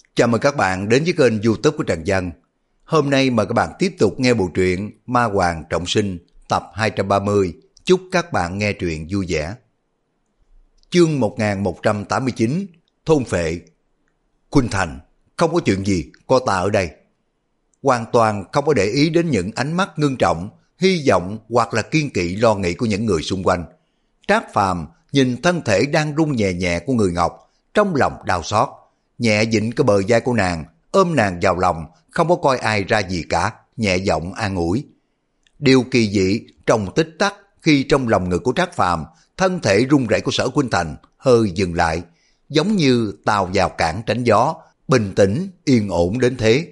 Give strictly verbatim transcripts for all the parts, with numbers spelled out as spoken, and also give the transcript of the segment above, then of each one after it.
Chào mừng các bạn đến với kênh YouTube của Trần Dân. Hôm nay mời các bạn tiếp tục nghe bộ truyện Ma Hoàng Trọng Sinh tập hai trăm ba mươi. Chúc các bạn nghe truyện vui vẻ. Chương một nghìn một trăm tám mươi chín, Thôn Phệ. Khuynh Thành, không có chuyện gì, có ta ở đây. Hoàn toàn không có để ý đến những ánh mắt ngưng trọng, hy vọng hoặc là kiên kỵ lo nghĩ của những người xung quanh. Trác Phàm nhìn thân thể đang rung nhẹ nhẹ của người Ngọc, trong lòng đau xót, nhẹ dịnh cái bờ vai của nàng, ôm nàng vào lòng, không có coi ai ra gì cả, nhẹ giọng an ủi. Điều kỳ dị trong tích tắc khi trong lòng ngực của Trác Phàm, thân thể run rẩy của Sở Khuynh Thành hơi dừng lại, giống như tàu vào cảng tránh gió, bình tĩnh, yên ổn đến thế.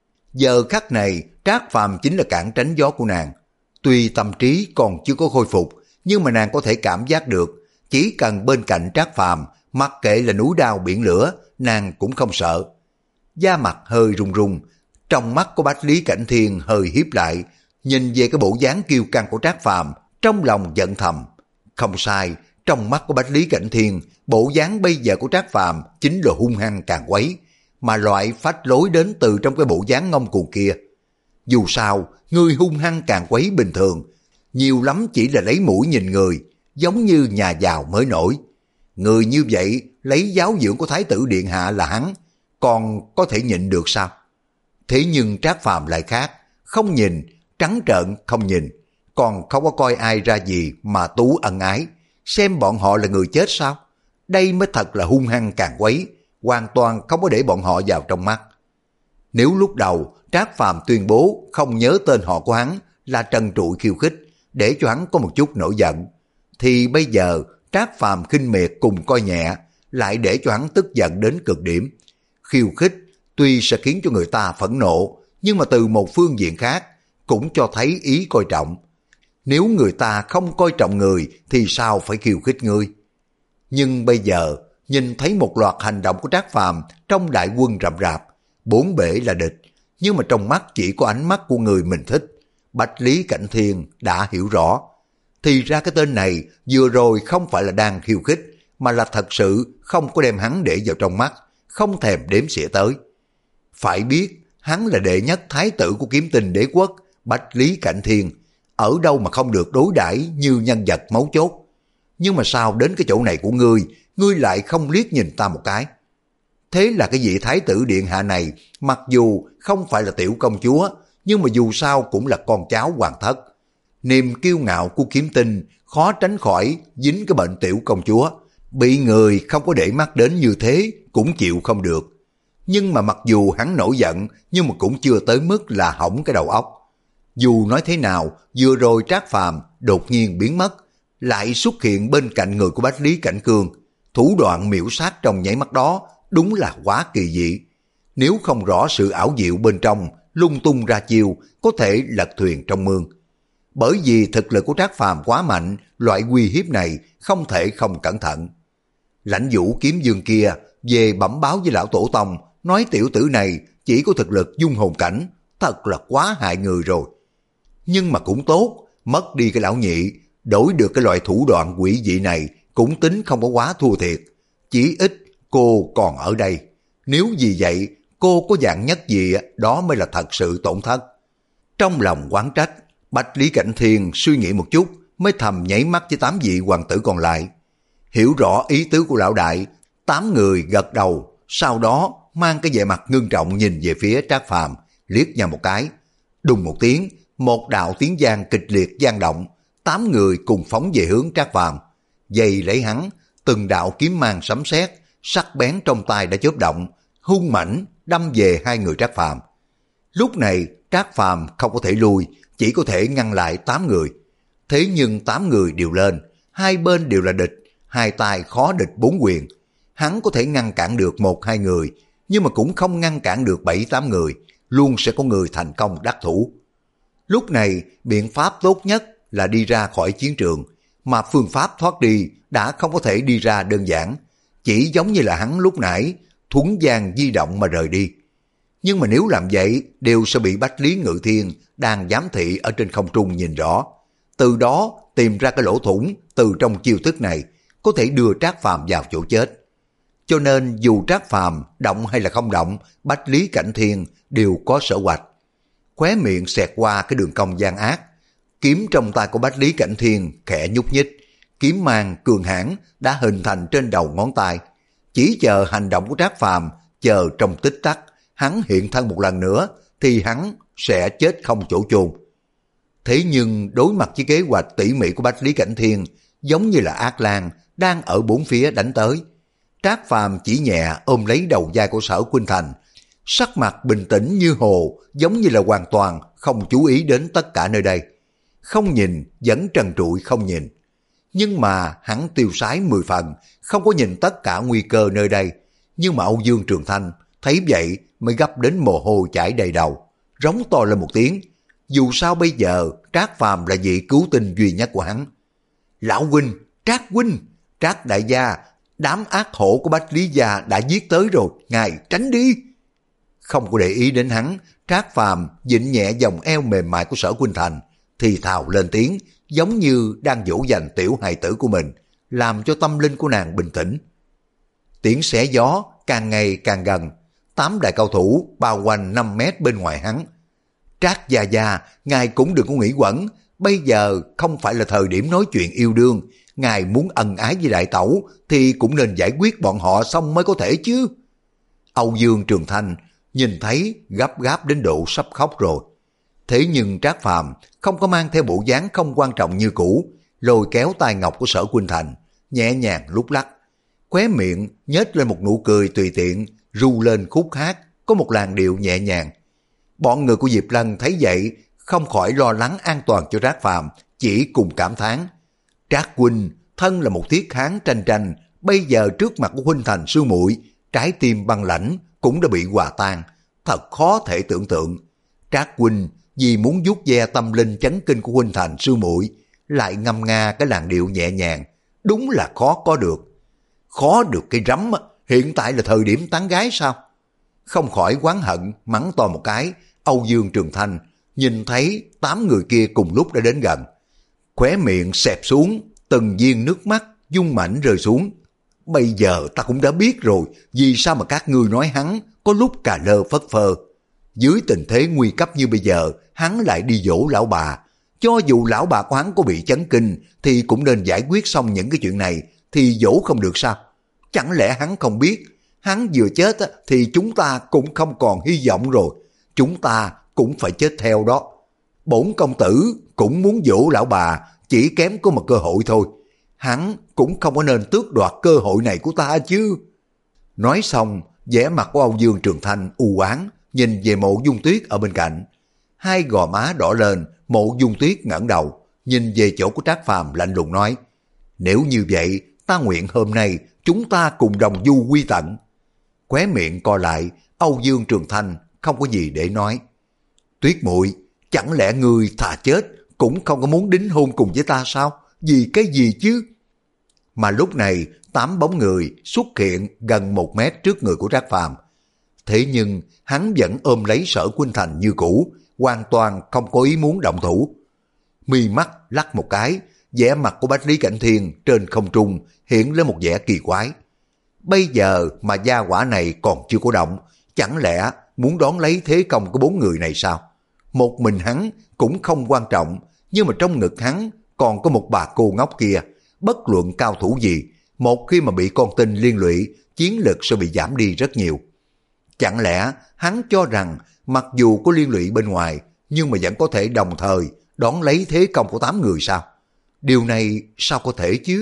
Giờ khắc này, Trác Phàm chính là cảng tránh gió của nàng. Tuy tâm trí còn chưa có khôi phục, nhưng mà nàng có thể cảm giác được, chỉ cần bên cạnh Trác Phàm, mặc kệ là núi đao biển lửa, nàng cũng không sợ. Da mặt hơi run run, trong mắt của Bách Lý Cảnh Thiên hơi híp lại, nhìn về cái bộ dáng kiêu căng của Trác Phàm, trong lòng giận thầm. Không sai, trong mắt của Bách Lý Cảnh Thiên, bộ dáng bây giờ của Trác Phàm chính là hung hăng càng quấy, mà loại phách lối đến từ trong cái bộ dáng ngông cuồng kia. Dù sao, người hung hăng càng quấy bình thường, nhiều lắm chỉ là lấy mũi nhìn người, giống như nhà giàu mới nổi. Người như vậy lấy giáo dưỡng của Thái tử Điện Hạ là hắn, còn có thể nhịn được sao? Thế nhưng Trác Phàm lại khác, không nhìn, trắng trợn không nhìn, còn không có coi ai ra gì mà tú ân ái, xem bọn họ là người chết sao? Đây mới thật là hung hăng càng quấy, hoàn toàn không có để bọn họ vào trong mắt. Nếu lúc đầu Trác Phàm tuyên bố không nhớ tên họ của hắn là trần trụi khiêu khích, để cho hắn có một chút nổi giận, thì bây giờ Trác Phàm khinh miệt cùng coi nhẹ, lại để cho hắn tức giận đến cực điểm. Khiêu khích tuy sẽ khiến cho người ta phẫn nộ, nhưng mà từ một phương diện khác cũng cho thấy ý coi trọng. Nếu người ta không coi trọng người thì sao phải khiêu khích ngươi? Nhưng bây giờ nhìn thấy một loạt hành động của Trác Phàm trong đại quân rậm rạp, bốn bể là địch, nhưng mà trong mắt chỉ có ánh mắt của người mình thích. Bách Lý Cảnh Thiên đã hiểu rõ, thì ra cái tên này vừa rồi không phải là đang khiêu khích, mà là thật sự không có đem hắn để vào trong mắt, không thèm đếm xỉa tới. Phải biết, hắn là đệ nhất thái tử của Kiếm Tinh Đế Quốc, Bách Lý Cảnh Thiên, ở đâu mà không được đối đãi như nhân vật mấu chốt. Nhưng mà sao đến cái chỗ này của ngươi, ngươi lại không liếc nhìn ta một cái? Thế là cái vị thái tử điện hạ này, mặc dù không phải là tiểu công chúa, nhưng mà dù sao cũng là con cháu hoàng thất. Niềm kiêu ngạo của Kiếm Tinh khó tránh khỏi dính cái bệnh tiểu công chúa, bị người không có để mắt đến như thế cũng chịu không được. Nhưng mà mặc dù hắn nổi giận, nhưng mà cũng chưa tới mức là hỏng cái đầu óc. Dù nói thế nào, vừa rồi Trác Phàm đột nhiên biến mất, lại xuất hiện bên cạnh người của Bách Lý Cảnh Cương. Thủ đoạn miểu sát trong nháy mắt đó đúng là quá kỳ dị. Nếu không rõ sự ảo diệu bên trong, lung tung ra chiêu, có thể lật thuyền trong mương. Bởi vì thực lực của Trác Phàm quá mạnh, loại uy hiếp này không thể không cẩn thận. Lãnh Vũ Kiếm Dương kia về bẩm báo với lão tổ tông, nói tiểu tử này chỉ có thực lực dung hồn cảnh, thật là quá hại người rồi. Nhưng mà cũng tốt, mất đi cái lão nhị, đổi được cái loại thủ đoạn quỷ dị này cũng tính không có quá thua thiệt. Chỉ ít cô còn ở đây, nếu vì vậy cô có dạng nhất gì đó mới là thật sự tổn thất. Trong lòng oán trách, Bách Lý Cảnh Thiên suy nghĩ một chút mới thầm nháy mắt với tám vị hoàng tử còn lại. Hiểu rõ ý tứ của lão đại, tám người gật đầu, sau đó mang cái vẻ mặt ngưng trọng nhìn về phía Trác Phàm, liếc nhau một cái. Đùng một tiếng, một đạo tiếng vang kịch liệt vang động, tám người cùng phóng về hướng Trác Phàm. Giày lấy hắn, từng đạo kiếm mang sấm sét, sắc bén trong tay đã chớp động, hung mãnh đâm về hai người Trác Phàm. Lúc này Trác Phàm không có thể lui, chỉ có thể ngăn lại tám người. Thế nhưng tám người đều lên, hai bên đều là địch, hai tay khó địch bốn quyền. Hắn có thể ngăn cản được một hai người, nhưng mà cũng không ngăn cản được bảy tám người, luôn sẽ có người thành công đắc thủ. Lúc này biện pháp tốt nhất là đi ra khỏi chiến trường, mà phương pháp thoát đi đã không có thể đi ra đơn giản, chỉ giống như là hắn lúc nãy thuấn gian di động mà rời đi. Nhưng mà nếu làm vậy đều sẽ bị Bách Lý Ngự Thiên đang giám thị ở trên không trung nhìn rõ, từ đó tìm ra cái lỗ thủng từ trong chiêu thức này, có thể đưa Trác Phàm vào chỗ chết. cho nên dù Trác Phàm động hay là không động, Bách Lý Cảnh Thiên đều có sở hoạch. Khóe miệng xẹt qua cái đường cong gian ác, kiếm trong tay của Bách Lý Cảnh Thiên khẽ nhúc nhích, kiếm mang cường hãn đã hình thành trên đầu ngón tay. Chỉ chờ hành động của Trác Phàm, chờ trong tích tắc, hắn hiện thân một lần nữa thì hắn sẽ chết không chỗ chôn. Thế nhưng đối mặt với kế hoạch tỉ mỉ của Bách Lý Cảnh Thiên, giống như là ác lang đang ở bốn phía đánh tới. Trác Phàm chỉ nhẹ ôm lấy đầu vai của Sở Khuynh Thành, sắc mặt bình tĩnh như hồ, giống như là hoàn toàn không chú ý đến tất cả nơi đây. Không nhìn, vẫn trần trụi không nhìn. Nhưng mà hắn tiêu sái mười phần, không có nhìn tất cả nguy cơ nơi đây. Nhưng mà Âu Dương Trường Thanh thấy vậy mới gấp đến mồ hôi chảy đầy đầu, rống to lên một tiếng. Dù sao bây giờ Trác Phàm là vị cứu tinh duy nhất của hắn. Lão huynh, Trác huynh, Trác đại gia, đám ác hổ của Bách Lý gia đã giết tới rồi, ngài tránh đi. Không có để ý đến hắn, Trác Phàm vịn nhẹ vòng eo mềm mại của Sở Khuynh Thành, thì thào lên tiếng, giống như đang dỗ dành tiểu hài tử của mình, làm cho tâm linh của nàng bình tĩnh. Tiếng xé gió càng ngày càng gần, tám đại cao thủ bao quanh năm mét bên ngoài hắn. Trác gia gia, ngài cũng đừng có nghĩ quẩn, bây giờ không phải là thời điểm nói chuyện yêu đương, ngài muốn ân ái với đại tẩu thì cũng nên giải quyết bọn họ xong mới có thể chứ. Âu Dương Trường Thanh nhìn thấy gấp gáp đến độ sắp khóc rồi. Thế nhưng Trác Phàm không có mang theo bộ dáng không quan trọng như cũ, lôi kéo tay ngọc của Sở Khuynh Thành, nhẹ nhàng lúc lắc, khóe miệng nhếch lên một nụ cười tùy tiện, ru lên khúc hát, có một làn điệu nhẹ nhàng. Bọn người của Diệp Lân thấy vậy, không khỏi lo lắng an toàn cho Trác Phàm, chỉ cùng cảm thán. Trác huynh, thân là một thiết kháng tranh tranh, bây giờ trước mặt của huynh thành sư muội, trái tim băng lãnh cũng đã bị hòa tan, thật khó thể tưởng tượng. Trác huynh vì muốn vuốt ve tâm linh chấn kinh của huynh thành sư muội, lại ngâm nga cái làn điệu nhẹ nhàng, đúng là khó có được. Khó được cái rắm, hiện tại là thời điểm tán gái sao? Không khỏi oán hận mắng to một cái. Âu Dương Trường Thanh nhìn thấy tám người kia cùng lúc đã đến gần, khóe miệng xẹp xuống, từng viên nước mắt dung mảnh rơi xuống. Bây giờ ta cũng đã biết rồi, vì sao mà các ngươi nói hắn có lúc cà lơ phất phơ. Dưới tình thế nguy cấp như bây giờ, hắn lại đi dỗ lão bà. Cho dù lão bà của hắn có bị chấn kinh, thì cũng nên giải quyết xong những cái chuyện này, thì dỗ không được sao? Chẳng lẽ hắn không biết, hắn vừa chết thì chúng ta cũng không còn hy vọng rồi, chúng ta cũng phải chết theo đó. Bổn công tử cũng muốn dỗ lão bà, chỉ kém có một cơ hội thôi. Hắn cũng không có nên tước đoạt cơ hội này của ta chứ. Nói xong, vẻ mặt của Âu Dương Trường Thanh u oán nhìn về Mộ Dung Tuyết ở bên cạnh. Hai gò má đỏ lên, Mộ Dung Tuyết ngẩng đầu, nhìn về chỗ của Trác Phàm lạnh lùng nói, nếu như vậy, ta nguyện hôm nay chúng ta cùng đồng du quy tận. Khóe miệng co lại, Âu Dương Trường Thanh không có gì để nói. Tuyết muội, chẳng lẽ ngươi thà chết cũng không có muốn đính hôn cùng với ta sao? Vì cái gì chứ? Mà lúc này, tám bóng người xuất hiện gần một mét trước người của Trác Phàm. Thế nhưng hắn vẫn ôm lấy Sở Khuynh Thành như cũ, hoàn toàn không có ý muốn động thủ. Mi mắt lắc một cái, vẻ mặt của Bách Lý Cảnh Thiên trên không trung hiện lên một vẻ kỳ quái. Bây giờ mà gia hỏa này còn chưa có động, chẳng lẽ muốn đón lấy thế công của bốn người này sao? Một mình hắn cũng không quan trọng, nhưng mà trong ngực hắn còn có một bà cô ngốc kia, bất luận cao thủ gì, một khi mà bị con tin liên lụy, chiến lực sẽ bị giảm đi rất nhiều. Chẳng lẽ hắn cho rằng mặc dù có liên lụy bên ngoài, nhưng mà vẫn có thể đồng thời đón lấy thế công của tám người sao? Điều này sao có thể chứ?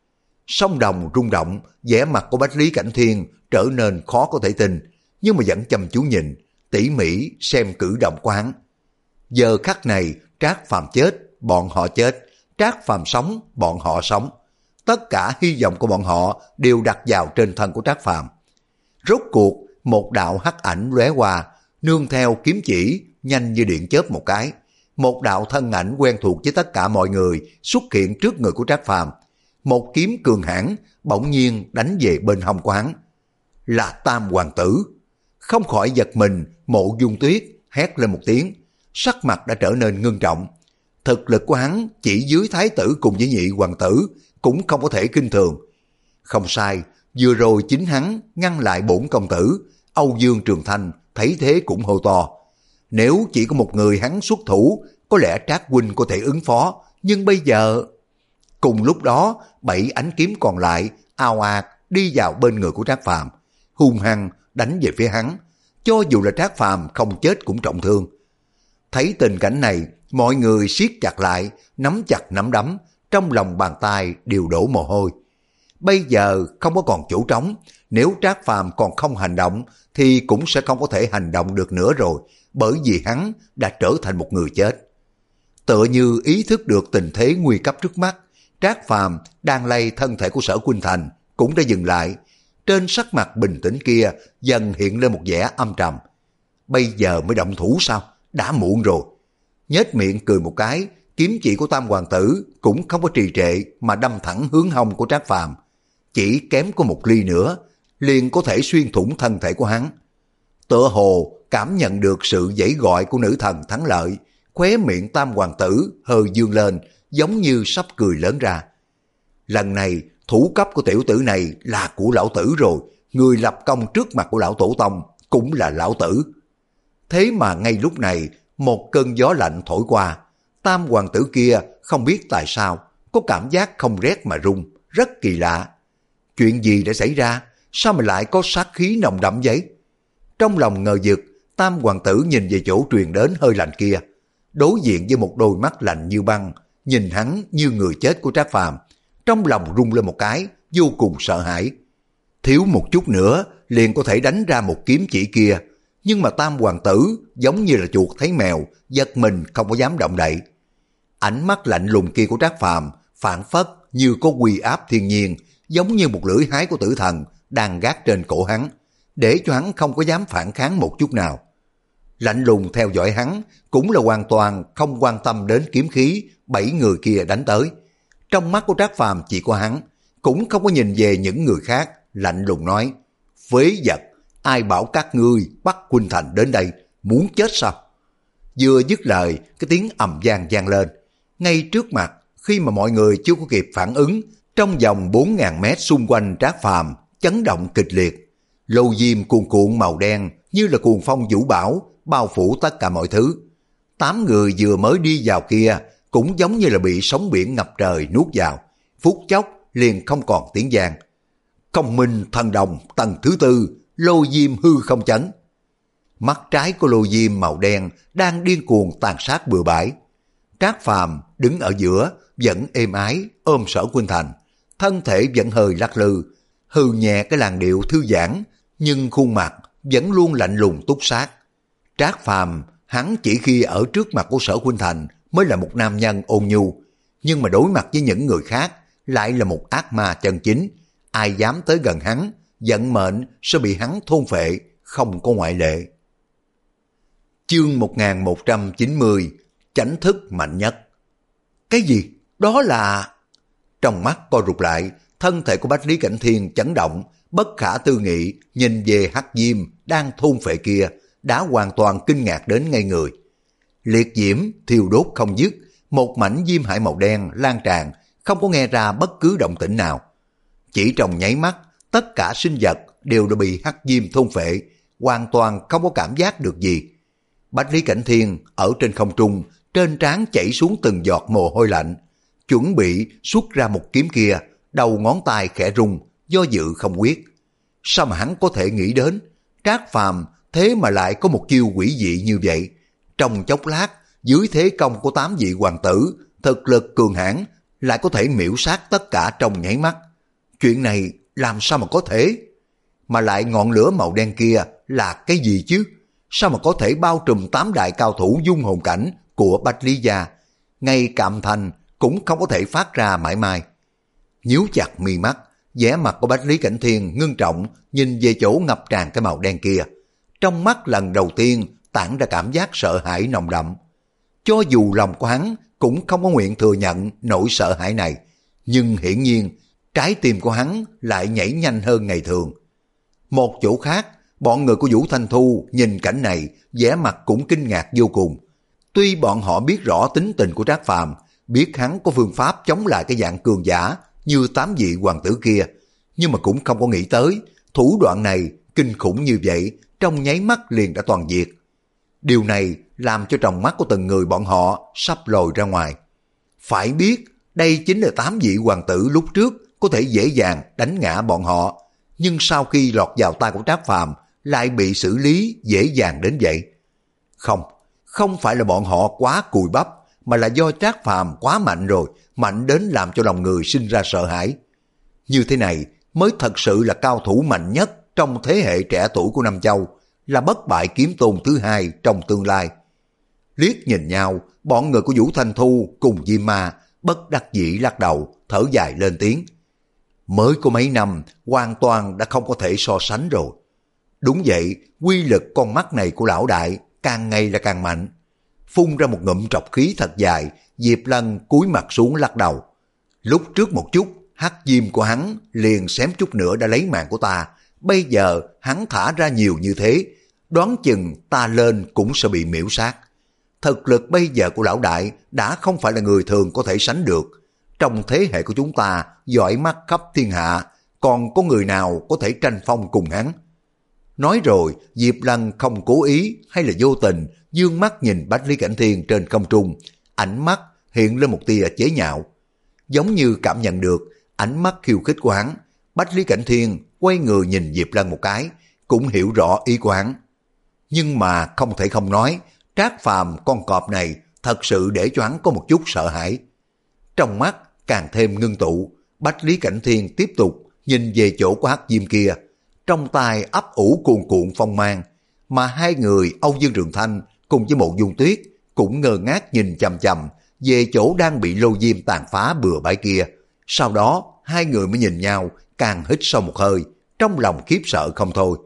Sông đồng rung động, vẻ mặt của Bách Lý Cảnh Thiên trở nên khó có thể tin, nhưng mà vẫn chăm chú nhìn, tỉ mỉ xem cử động của hắn. Giờ khắc này, Trác Phàm chết, bọn họ chết, Trác Phàm sống, bọn họ sống. Tất cả hy vọng của bọn họ đều đặt vào trên thân của Trác Phàm. Rốt cuộc, một đạo hắc ảnh lóe qua, nương theo kiếm chỉ, nhanh như điện chớp một cái. Một đạo thân ảnh quen thuộc với tất cả mọi người xuất hiện trước người của Trác Phàm. Một kiếm cường hãn bỗng nhiên đánh về bên hông của hắn. Là Tam Hoàng Tử. Không khỏi giật mình, Mộ Dung Tuyết hét lên một tiếng, sắc mặt đã trở nên ngưng trọng. Thực lực của hắn chỉ dưới thái tử cùng với nhị hoàng tử cũng không có thể kinh thường. Không sai, Vừa rồi chính hắn ngăn lại bổn công tử. Âu Dương Trường Thanh thấy thế cũng hô to. Nếu chỉ có một người hắn xuất thủ, có lẽ Trác huynh có thể ứng phó, nhưng bây giờ... Cùng lúc đó, bảy ánh kiếm còn lại ào ạt đi vào bên người của Trác Phàm, hung hăng đánh về phía hắn, cho dù là Trác Phàm không chết cũng trọng thương. Thấy tình cảnh này, mọi người siết chặt lại, nắm chặt nắm đấm, trong lòng bàn tay đều đổ mồ hôi. Bây giờ không có còn chỗ trống, nếu Trác Phàm còn không hành động thì cũng sẽ không có thể hành động được nữa rồi, bởi vì hắn đã trở thành một người chết. Tựa như ý thức được tình thế nguy cấp trước mắt, Trác Phàm đang lay thân thể của Sở Khuynh Thành cũng đã dừng lại. Trên sắc mặt bình tĩnh kia dần hiện lên một vẻ âm trầm. Bây giờ mới động thủ sao? Đã muộn rồi. Nhếch miệng cười một cái, kiếm chỉ của Tam Hoàng Tử cũng không có trì trệ mà đâm thẳng hướng hông của Trác Phàm. Chỉ kém có một ly nữa, liền có thể xuyên thủng thân thể của hắn. Tựa hồ cảm nhận được sự giãy gọi của nữ thần thắng lợi, khóe miệng Tam Hoàng Tử hơi dương lên, giống như sắp cười lớn ra. Lần này, thủ cấp của tiểu tử này là của lão tử rồi, người lập công trước mặt của lão tổ tông cũng là lão tử. Thế mà ngay lúc này, một cơn gió lạnh thổi qua, Tam Hoàng Tử kia không biết tại sao có cảm giác không rét mà run, rất kỳ lạ. Chuyện gì đã xảy ra? Sao mà lại có sát khí nồng đậm vậy? Trong lòng ngờ vực, Tam Hoàng Tử nhìn về chỗ truyền đến hơi lạnh kia, đối diện với một đôi mắt lạnh như băng, nhìn hắn như người chết của Trác Phàm, trong lòng rung lên một cái, vô cùng sợ hãi. Thiếu một chút nữa liền có thể đánh ra một kiếm chỉ kia, nhưng mà Tam Hoàng Tử giống như là chuột thấy mèo, giật mình không có dám động đậy. Ánh mắt lạnh lùng kia của Trác Phàm phảng phất như có uy áp thiên nhiên, giống như một lưỡi hái của tử thần đang gác trên cổ hắn, để cho hắn không có dám phản kháng một chút nào. Lạnh lùng theo dõi hắn cũng là hoàn toàn không quan tâm đến kiếm khí bảy người kia đánh tới. Trong mắt của Trác Phàm chỉ có hắn, cũng không có nhìn về những người khác, lạnh lùng nói: phế vật, ai bảo các ngươi bắt Khuynh Thành đến đây, muốn chết sao? Vừa dứt lời, cái tiếng ầm vang vang lên. Ngay trước mặt, khi mà mọi người chưa có kịp phản ứng, trong vòng bốn ngàn mét xung quanh Trác Phàm chấn động kịch liệt. Lô diêm cuồn cuộn màu đen như là cuồng phong vũ bão, bao phủ tất cả mọi thứ. Tám người vừa mới đi vào kia cũng giống như là bị sóng biển ngập trời nuốt vào, phút chốc liền không còn tiếng vang. Công minh thần đồng tầng thứ tư, lô diêm hư không chấn. Mắt trái của lô diêm màu đen đang điên cuồng tàn sát bừa bãi. Trác Phàm đứng ở giữa, vẫn êm ái ôm Sở Khuynh Thành, thân thể vẫn hơi lắc lư, hư nhẹ cái làn điệu thư giãn, nhưng khuôn mặt vẫn luôn lạnh lùng túc sát. Trác Phàm hắn chỉ khi ở trước mặt của Sở Khuynh Thành mới là một nam nhân ôn nhu, nhưng mà đối mặt với những người khác lại là một ác ma chân chính. Ai dám tới gần hắn, vận mệnh sẽ bị hắn thôn phệ, không có ngoại lệ. Chương một nghìn một trăm chín mươi, chánh thức mạnh nhất. Cái gì? Đó là... Trong mắt co rụt lại, thân thể của Bách Lý Cảnh Thiên chấn động, bất khả tư nghị nhìn về hắc diêm đang thôn phệ kia, đã hoàn toàn kinh ngạc đến ngây người. Liệt diễm thiêu đốt không dứt, một mảnh diêm hải màu đen lan tràn, không có nghe ra bất cứ động tĩnh nào. Chỉ trong nháy mắt, tất cả sinh vật đều đã bị hắc diêm thôn phệ, hoàn toàn không có cảm giác được gì. Bách Lý Cảnh Thiên ở trên không trung, trên trán chảy xuống từng giọt mồ hôi lạnh, chuẩn bị xuất ra một kiếm kia, đầu ngón tay khẽ rung, do dự không quyết. Sao mà hắn có thể nghĩ đến, Trác Phàm thế mà lại có một chiêu quỷ dị như vậy? Trong chốc lát, dưới thế công của tám vị hoàng tử, thực lực cường hãn lại có thể miễu sát tất cả trong nháy mắt. Chuyện này làm sao mà có thể? Mà lại ngọn lửa màu đen kia là cái gì chứ? Sao mà có thể bao trùm tám đại cao thủ dung hồn cảnh của Bách Lý gia? Ngay Cạm Thành cũng không có thể phát ra mãi mai. Nhíu chặt mi mắt, vẻ mặt của Bách Lý Cảnh Thiên ngưng trọng nhìn về chỗ ngập tràn cái màu đen kia. Trong mắt lần đầu tiên tản ra cảm giác sợ hãi nồng đậm. Cho dù lòng của hắn cũng không có nguyện thừa nhận nỗi sợ hãi này, nhưng hiển nhiên trái tim của hắn lại nhảy nhanh hơn ngày thường. Một chỗ khác, bọn người của Vũ Thanh Thu nhìn cảnh này, vẻ mặt cũng kinh ngạc vô cùng. Tuy bọn họ biết rõ tính tình của Trác Phàm, biết hắn có phương pháp chống lại cái dạng cường giả như tám vị hoàng tử kia, nhưng mà cũng không có nghĩ tới thủ đoạn này kinh khủng như vậy, trong nháy mắt liền đã toàn diệt. Điều này làm cho trong mắt của từng người bọn họ sắp lồi ra ngoài. Phải biết, đây chính là tám vị hoàng tử lúc trước có thể dễ dàng đánh ngã bọn họ, nhưng sau khi lọt vào tay của Trác Phàm lại bị xử lý dễ dàng đến vậy. Không, không phải là bọn họ quá cùi bắp, mà là do Trác Phàm quá mạnh rồi, mạnh đến làm cho lòng người sinh ra sợ hãi. Như thế này mới thật sự là cao thủ mạnh nhất trong thế hệ trẻ tuổi của Nam Châu, là bất bại kiếm tôn thứ hai trong tương lai. Liếc nhìn nhau, bọn người của Vũ Thanh Thu cùng Diêm Ma bất đắc dĩ lắc đầu, thở dài lên tiếng. Mới có mấy năm, hoàn toàn đã không có thể so sánh rồi. Đúng vậy, quy lực con mắt này của lão đại càng ngày là càng mạnh. Phun ra một ngụm trọc khí thật dài, Diệp Lân cúi mặt xuống lắc đầu. Lúc trước một chút, hắc diêm của hắn liền xém chút nữa đã lấy mạng của ta. Bây giờ hắn thả ra nhiều như thế, đoán chừng ta lên cũng sẽ bị miễu sát. Thực lực bây giờ của lão đại đã không phải là người thường có thể sánh được. Trong thế hệ của chúng ta, giỏi mắt khắp thiên hạ, còn có người nào có thể tranh phong cùng hắn? Nói rồi, Diệp Lân không cố ý hay là vô tình dương mắt nhìn Bách Lý Cảnh Thiên trên không trung, ánh mắt hiện lên một tia chế nhạo. Giống như cảm nhận được ánh mắt khiêu khích của hắn, Bách Lý Cảnh Thiên quay người nhìn Diệp Lân một cái, cũng hiểu rõ ý của hắn. Nhưng mà không thể không nói, Trác Phàm con cọp này thật sự để cho hắn có một chút sợ hãi. Trong mắt càng thêm ngưng tụ, Bách Lý Cảnh Thiên tiếp tục nhìn về chỗ của hắc diêm kia, trong tay ấp ủ cuồn cuộn phong mang, mà hai người Âu Dương Trường Thanh cùng với Mộ Dung Tuyết cũng ngơ ngác nhìn chằm chằm về chỗ đang bị lô diêm tàn phá bừa bãi kia. Sau đó hai người mới nhìn nhau, càng hít sâu một hơi, trong lòng khiếp sợ không thôi.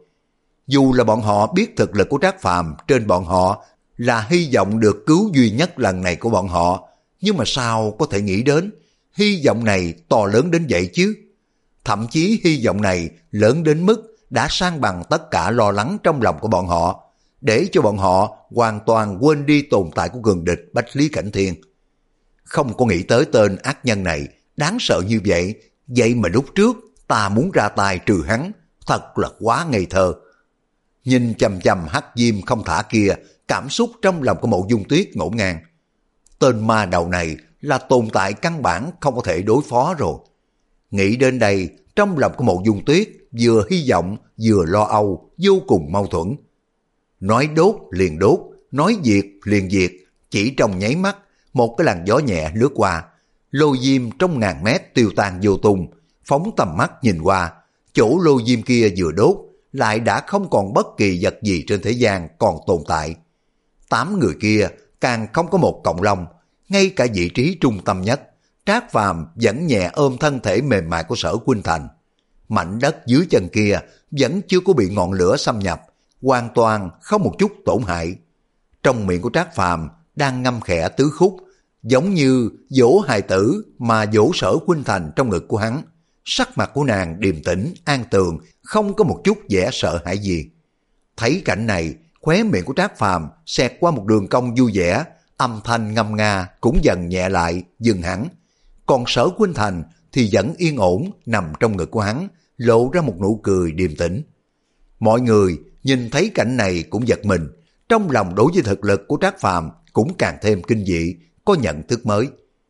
Dù là bọn họ biết thực lực của Trác Phàm trên bọn họ là hy vọng được cứu duy nhất lần này của bọn họ, nhưng mà sao có thể nghĩ đến hy vọng này to lớn đến vậy chứ? Thậm chí hy vọng này lớn đến mức đã san bằng tất cả lo lắng trong lòng của bọn họ, để cho bọn họ hoàn toàn quên đi tồn tại của cường địch Bách Lý Cảnh Thiên. Không có nghĩ tới tên ác nhân này đáng sợ như vậy, vậy mà lúc trước ta muốn ra tay trừ hắn, thật là quá ngây thơ. Nhìn chằm chằm hắc diêm không thả kia, cảm xúc trong lòng của Mộ Dung Tuyết ngổn ngang. Tên ma đầu này là tồn tại căn bản không có thể đối phó rồi. Nghĩ đến đây, trong lòng của Mộ Dung Tuyết vừa hy vọng vừa lo âu, vô cùng mâu thuẫn. Nói đốt liền đốt, nói diệt liền diệt, chỉ trong nháy mắt, một cái làn gió nhẹ lướt qua, lô diêm trong ngàn mét tiêu tan vô tung. Phóng tầm mắt nhìn qua, chỗ lô diêm kia vừa đốt lại đã không còn bất kỳ vật gì trên thế gian còn tồn tại. Tám người kia càng không có một cọng lông, ngay cả vị trí trung tâm nhất, Trác Phàm vẫn nhẹ ôm thân thể mềm mại của Sở Khuynh Thành. Mảnh đất dưới chân kia vẫn chưa có bị ngọn lửa xâm nhập, hoàn toàn không một chút tổn hại. Trong miệng của Trác Phàm đang ngâm khẽ tứ khúc, giống như dỗ hài tử mà dỗ Sở Khuynh Thành trong ngực của hắn. Sắc mặt của nàng điềm tĩnh, an tường, không có một chút vẻ sợ hãi gì. Thấy cảnh này, khóe miệng của Trác Phàm xẹt qua một đường cong vui vẻ, âm thanh ngâm nga cũng dần nhẹ lại, dừng hẳn. Còn Sở Khuynh Thành thì vẫn yên ổn nằm trong ngực của hắn, lộ ra một nụ cười điềm tĩnh. Mọi người nhìn thấy cảnh này cũng giật mình, trong lòng đối với thực lực của Trác Phàm cũng càng thêm kinh dị, có nhận thức mới.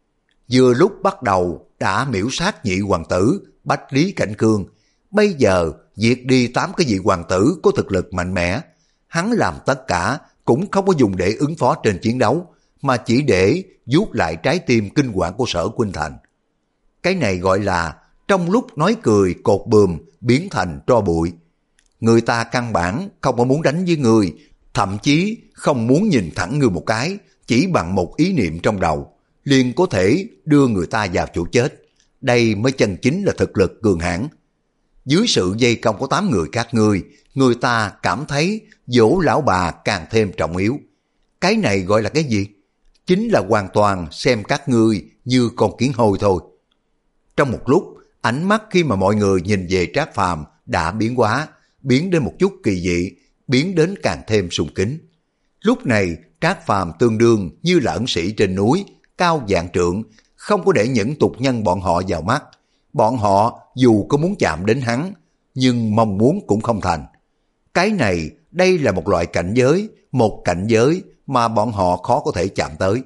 Vừa lúc bắt đầu đã miễu sát nhị hoàng tử Bách Lý Cảnh Cương, bây giờ diệt đi tám cái vị hoàng tử có thực lực mạnh mẽ. Hắn làm tất cả cũng không có dùng để ứng phó trên chiến đấu, mà chỉ để vuốt lại trái tim kinh quản của Sở Khuynh Thành. Cái này gọi là trong lúc nói cười cột buồm biến thành tro bụi. Người ta căn bản không có muốn đánh với người, thậm chí không muốn nhìn thẳng người một cái, chỉ bằng một ý niệm trong đầu liền có thể đưa người ta vào chỗ chết. Đây mới chân chính là thực lực cường hãn. Dưới sự dây công của tám người các ngươi, người ta cảm thấy dỗ lão bà càng thêm trọng yếu. Cái này gọi là cái gì? Chính là hoàn toàn xem các ngươi như con kiến hôi thôi. Trong một lúc, ánh mắt khi mà mọi người nhìn về Trác Phàm đã biến hóa, biến đến một chút kỳ dị, biến đến càng thêm sùng kính. Lúc này, Trác Phàm tương đương như là ẩn sĩ trên núi, cao vạn trượng, không có để những tục nhân bọn họ vào mắt. Bọn họ dù có muốn chạm đến hắn, nhưng mong muốn cũng không thành. Cái này, đây là một loại cảnh giới, một cảnh giới mà bọn họ khó có thể chạm tới.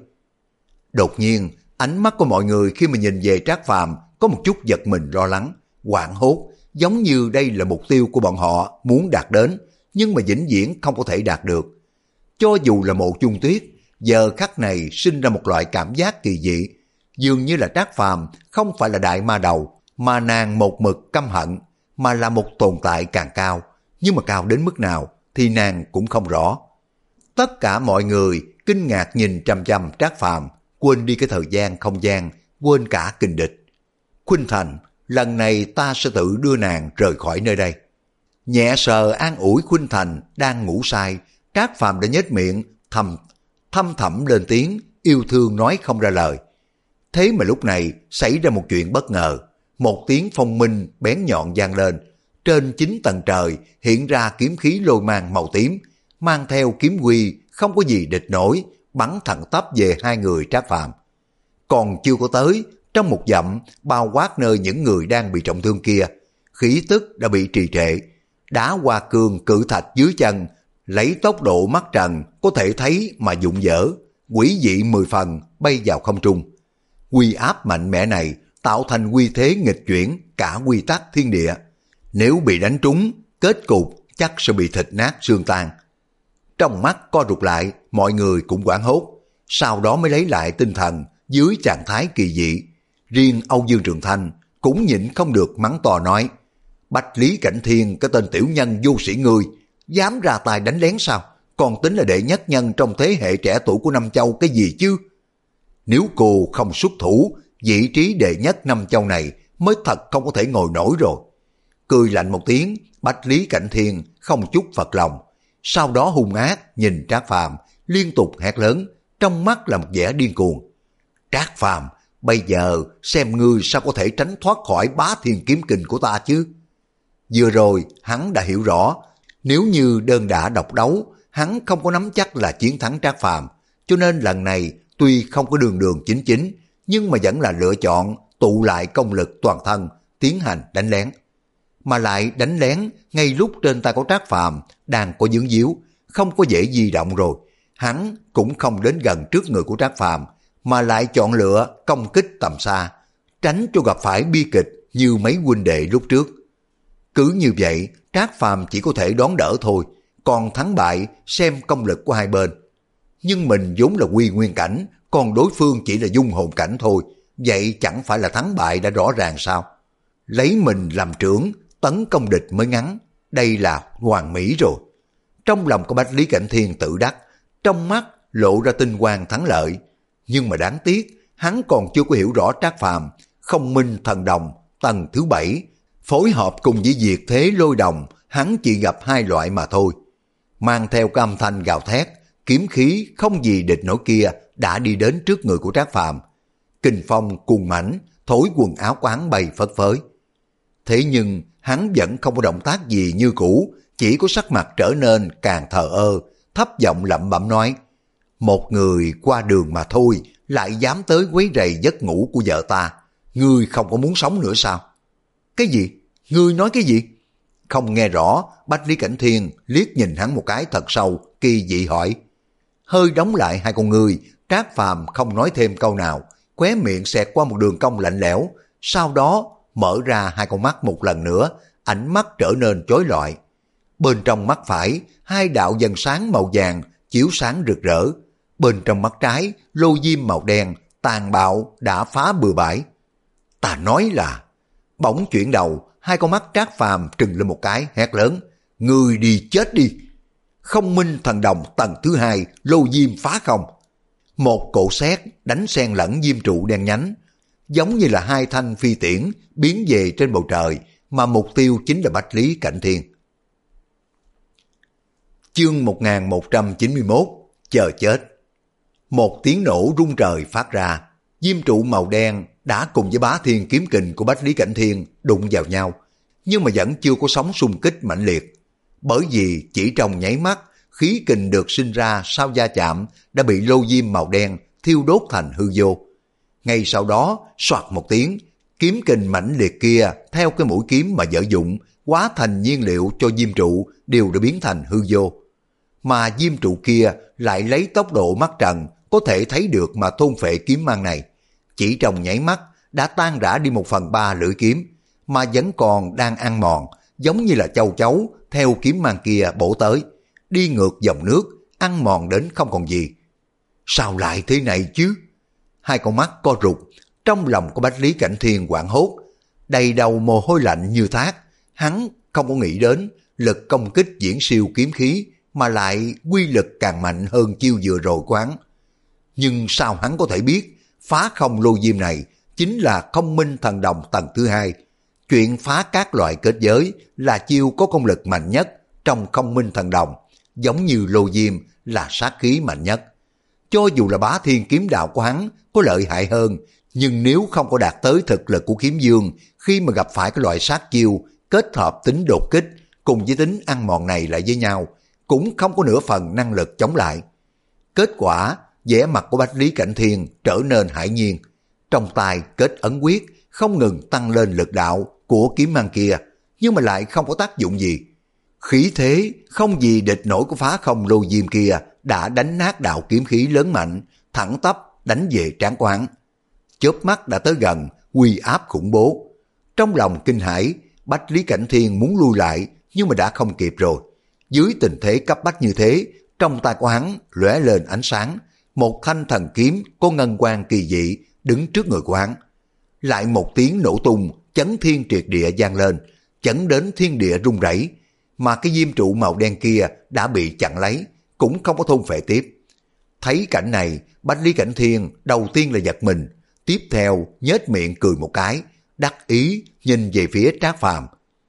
Đột nhiên, ánh mắt của mọi người khi mà nhìn về Trác Phàm có một chút giật mình lo lắng, hoảng hốt, giống như đây là mục tiêu của bọn họ muốn đạt đến, nhưng mà vĩnh viễn không có thể đạt được. Cho dù là Mộ Chung Tuyết, giờ khắc này sinh ra một loại cảm giác kỳ dị, dường như là Trác Phàm không phải là đại ma đầu, mà nàng một mực căm hận, mà là một tồn tại càng cao, nhưng mà cao đến mức nào thì nàng cũng không rõ. Tất cả mọi người kinh ngạc nhìn chăm chăm Trác Phàm, quên đi cái thời gian không gian, quên cả kình địch. Khuynh Thành, lần này ta sẽ tự đưa nàng rời khỏi nơi đây. Nhẹ sờ an ủi Khuynh Thành đang ngủ say, Trác Phàm đã nhếch miệng thầm thâm thẳm lên tiếng, yêu thương nói không ra lời. Thế mà lúc này xảy ra một chuyện bất ngờ, một tiếng phong minh bén nhọn vang lên, trên chín tầng trời hiện ra kiếm khí lôi mang màu tím, mang theo kiếm quy không có gì địch nổi, bắn thẳng tắp về hai người Trác Phàm. Còn chưa có tới, trong một dặm bao quát nơi những người đang bị trọng thương kia, khí tức đã bị trì trệ, đá hoa cương cự thạch dưới chân lấy tốc độ mắt trần có thể thấy mà dụng dở, quỷ dị mười phần bay vào không trung. Quy áp mạnh mẽ này tạo thành quy thế nghịch chuyển cả quy tắc thiên địa, nếu bị đánh trúng, kết cục chắc sẽ bị thịt nát xương tan. Trong mắt co rụt lại, mọi người cũng hoảng hốt, sau đó mới lấy lại tinh thần dưới trạng thái kỳ dị. Riêng Âu Dương Trường Thanh cũng nhịn không được mắng to nói, Bách Lý Cảnh Thiên, cái tên tiểu nhân vô sĩ ngươi, dám ra tay đánh lén sao? Còn tính là đệ nhất nhân trong thế hệ trẻ tuổi của Nam Châu cái gì chứ? Nếu cô không xuất thủ, vị trí đệ nhất Nam Châu này mới thật không có thể ngồi nổi rồi. Cười lạnh một tiếng, Bách Lý Cảnh Thiên không chút phật lòng, sau đó hung ác nhìn Trác Phàm, liên tục hét lớn, trong mắt là một vẻ điên cuồng. Trác Phàm, bây giờ xem ngươi sao có thể tránh thoát khỏi bá thiên kiếm kình của ta chứ? Vừa rồi hắn đã hiểu rõ, nếu như đơn đả độc đấu, hắn không có nắm chắc là chiến thắng Trác Phàm, cho nên lần này tuy không có đường đường chính chính, nhưng mà vẫn là lựa chọn tụ lại công lực toàn thân, tiến hành đánh lén. Mà lại đánh lén ngay lúc trên tay của Trác Phàm đang có vướng víu, không có dễ di động rồi, hắn cũng không đến gần trước người của Trác Phàm, mà lại chọn lựa công kích tầm xa, tránh cho gặp phải bi kịch như mấy huynh đệ lúc trước. Cứ như vậy, Trác Phàm chỉ có thể đón đỡ thôi, còn thắng bại xem công lực của hai bên. Nhưng mình vốn là quy nguyên cảnh, còn đối phương chỉ là dung hồn cảnh thôi, vậy chẳng phải là thắng bại đã rõ ràng sao? Lấy mình làm trưởng, tấn công địch mới ngắn, đây là hoàn mỹ rồi. Trong lòng của Bách Lý Cảnh Thiên tự đắc, trong mắt lộ ra tinh quang thắng lợi. Nhưng mà đáng tiếc, hắn còn chưa có hiểu rõ Trác Phàm không minh thần đồng tầng thứ bảy, phối hợp cùng với diệt thế lôi đồng, hắn chỉ gặp hai loại mà thôi. Mang theo âm thanh gào thét, kiếm khí không gì địch nổi kia đã đi đến trước người của Trác Phàm. Kình phong cuồng mãnh, thổi quần áo của hắn bay phất phới. Thế nhưng hắn vẫn không có động tác gì như cũ, chỉ có sắc mặt trở nên càng thờ ơ, thấp giọng lẩm bẩm nói, một người qua đường mà thôi, lại dám tới quấy rầy giấc ngủ của vợ ta, ngươi không có muốn sống nữa sao? Cái gì? Ngươi nói cái gì? Không nghe rõ, Bách Lý Cảnh Thiên liếc nhìn hắn một cái thật sâu, kỳ dị hỏi. Hơi đóng lại hai con ngươi, Trác Phàm không nói thêm câu nào, khóe miệng xẹt qua một đường cong lạnh lẽo, sau đó mở ra hai con mắt một lần nữa, ánh mắt trở nên chói lọi. Bên trong mắt phải, hai đạo dần sáng màu vàng chiếu sáng rực rỡ. Bên trong mắt trái, lô diêm màu đen tàn bạo đã phá bừa bãi. Ta nói là, bỗng chuyển đầu, hai con mắt Trác Phàm trừng lên một cái, hét lớn, ngươi đi chết đi. Không minh thần đồng tầng thứ hai, lô diêm phá không. Một cỗ sét đánh xen lẫn diêm trụ đen nhánh, giống như là hai thanh phi tiễn biến về trên bầu trời, mà mục tiêu chính là Bách Lý Cảnh Thiên. Chương một nghìn một trăm chín mươi mốt, chờ chết. Một tiếng nổ rung trời phát ra, diêm trụ màu đen đã cùng với bá thiên kiếm kình của Bách Lý Cảnh Thiên đụng vào nhau, nhưng mà vẫn chưa có sóng xung kích mãnh liệt. Bởi vì chỉ trong nháy mắt, khí kình được sinh ra sau va chạm đã bị lô diêm màu đen thiêu đốt thành hư vô. Ngay sau đó, soạt một tiếng, Kiếm kình mãnh liệt kia theo cái mũi kiếm mà dở dụng, hóa thành nhiên liệu cho diêm trụ đều đã biến thành hư vô. Mà diêm trụ kia lại lấy tốc độ mắt trần có thể thấy được mà thôn phệ kiếm mang này. Chỉ trong nháy mắt đã tan rã đi một phần ba lưỡi kiếm, mà vẫn còn đang ăn mòn, giống như là châu chấu theo kiếm mang kia bổ tới, đi ngược dòng nước, ăn mòn đến không còn gì. Sao lại thế này chứ? Hai con mắt co rụt, trong lòng của Bách Lý Cảnh Thiên hoảng hốt, đầy đầu mồ hôi lạnh như thác. Hắn không có nghĩ đến lực công kích diễn siêu kiếm khí mà lại quy lực càng mạnh hơn chiêu vừa rồi của hắn. Nhưng sao hắn có thể biết phá không lô diêm này chính là không minh thần đồng tầng thứ hai? Chuyện phá các loại kết giới là chiêu có công lực mạnh nhất trong không minh thần đồng, giống như lô diêm là sát khí mạnh nhất. Cho dù là bá thiên kiếm đạo của hắn có lợi hại hơn, nhưng nếu không có đạt tới thực lực của kiếm dương, khi mà gặp phải cái loại sát chiêu kết hợp tính đột kích cùng với tính ăn mòn này lại với nhau, cũng không có nửa phần năng lực chống lại. Kết quả, vẻ mặt của Bách Lý Cảnh Thiên trở nên hải nhiên, trong tay kết ấn quyết không ngừng tăng lên lực đạo của kiếm mang kia, nhưng mà lại không có tác dụng gì. Khí thế không gì địch nổi của phá không lô diêm kia đã đánh nát đạo kiếm khí lớn mạnh, thẳng tắp đánh về trán của hắn. Chớp mắt đã tới gần, uy áp khủng bố. Trong lòng kinh hãi, Bách Lý Cảnh Thiên muốn lui lại, nhưng mà đã không kịp rồi. Dưới tình thế cấp bách như thế, trong tay của hắn lóe lên ánh sáng, một thanh thần kiếm có ngân quang kỳ dị đứng trước người của hắn. Lại một tiếng nổ tung, chấn thiên triệt địa vang lên, chấn đến thiên địa rung rẩy, mà cái diêm trụ màu đen kia đã bị chặn lấy, cũng không có thôn phệ tiếp. Thấy cảnh này, Bách Lý Cảnh Thiên đầu tiên là giật mình, tiếp theo nhếch miệng cười một cái, đắc ý nhìn về phía Trác Phàm.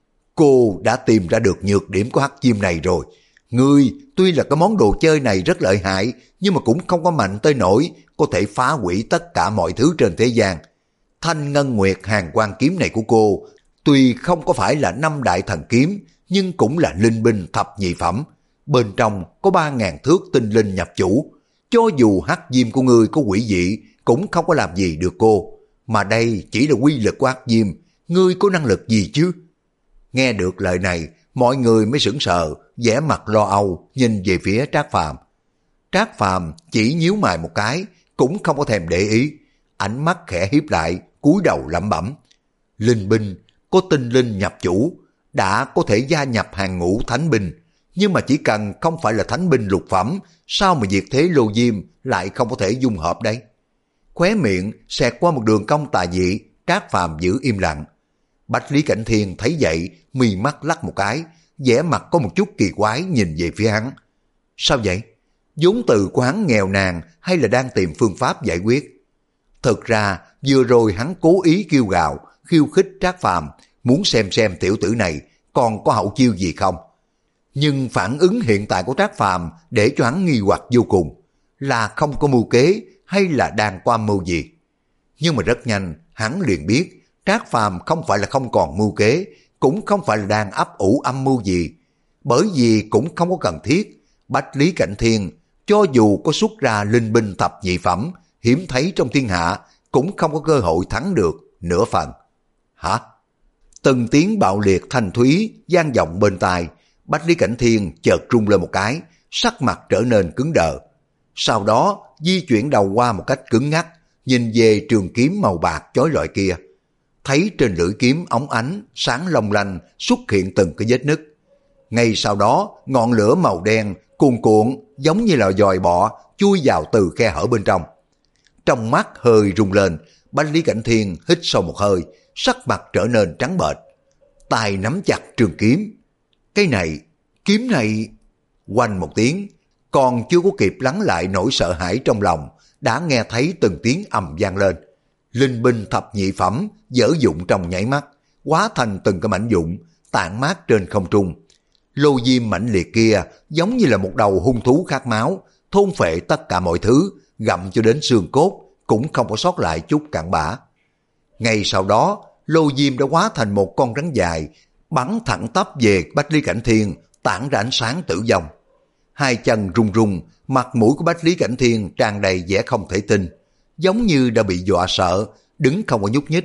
Cô đã tìm ra được nhược điểm của hắc diêm này rồi. Ngươi tuy là cái món đồ chơi này rất lợi hại, nhưng mà cũng không có mạnh tới nỗi có thể phá hủy tất cả mọi thứ trên thế gian. Thanh ngân nguyệt hàng quan kiếm này của cô tuy không có phải là năm đại thần kiếm, nhưng cũng là linh binh thập nhị phẩm. Bên trong có ba ngàn thước tinh linh nhập chủ. Cho dù hắc diêm của ngươi có quỷ dị cũng không có làm gì được cô. Mà đây chỉ là quy lực của hắc diêm, ngươi có năng lực gì chứ? Nghe được lời này, mọi người mới sững sờ, vẻ mặt lo âu nhìn về phía Trác Phàm. Trác Phàm chỉ nhíu mày một cái, cũng không có thèm để ý, ánh mắt khẽ hiếp lại, cúi đầu lẩm bẩm. Linh binh có tinh linh nhập chủ, đã có thể gia nhập hàng ngũ thánh binh, nhưng mà chỉ cần không phải là thánh binh lục phẩm, sao mà diệt thế lô diêm lại không có thể dung hợp đây? Khóe miệng xẹt qua một đường cong tà dị, Trác Phàm giữ im lặng. Bách Lý Cảnh Thiên thấy vậy, mi mắt lắc một cái, vẻ mặt có một chút kỳ quái nhìn về phía hắn. Sao vậy? Vốn từ của hắn nghèo nàn hay là đang tìm phương pháp giải quyết? Thực ra vừa rồi hắn cố ý kêu gào, khiêu khích Trác Phàm, muốn xem xem tiểu tử này còn có hậu chiêu gì không. Nhưng phản ứng hiện tại của Trác Phàm để cho hắn nghi hoặc vô cùng, là không có mưu kế hay là đang qua mưu gì. Nhưng mà rất nhanh hắn liền biết Trác Phàm không phải là không còn mưu kế, cũng không phải là đang ấp ủ âm mưu gì, bởi vì cũng không có cần thiết. Bách Lý Cảnh Thiên cho dù có xuất ra linh binh thập nhị phẩm hiếm thấy trong thiên hạ, cũng không có cơ hội thắng được nửa phần. Hả? Từng tiếng bạo liệt thanh thúy vang vọng bên tai, Bách Lý Cảnh Thiên chợt rung lên một cái, sắc mặt trở nên cứng đờ. Sau đó di chuyển đầu qua một cách cứng ngắc, nhìn về trường kiếm màu bạc chói lọi kia. Thấy trên lưỡi kiếm óng ánh, sáng long lanh xuất hiện từng cái vết nứt. Ngay sau đó, ngọn lửa màu đen cuồn cuộn giống như là dòi bọ chui vào từ khe hở bên trong. Trong mắt hơi rung lên, Bách Lý Cảnh Thiên hít sâu một hơi, sắc mặt trở nên trắng bệch. Tay nắm chặt trường kiếm. Cái này, kiếm này... Quanh một tiếng, còn chưa có kịp lắng lại nỗi sợ hãi trong lòng, đã nghe thấy từng tiếng ầm vang lên. Linh binh thập nhị phẩm dở dụng trong nháy mắt, hóa thành từng cái mảnh vụn tản mát trên không trung. Lô diêm mãnh liệt kia giống như là một đầu hung thú khát máu, thôn phệ tất cả mọi thứ, gặm cho đến xương cốt, cũng không có sót lại chút cặn bã. Ngay sau đó, lô diêm đã hóa thành một con rắn dài, bắn thẳng tắp về Bách Lý Cảnh Thiên, tản ra ánh sáng tử vong. Hai chân run run, mặt mũi của Bách Lý Cảnh Thiên tràn đầy vẻ không thể tin, giống như đã bị dọa sợ, đứng không có nhúc nhích,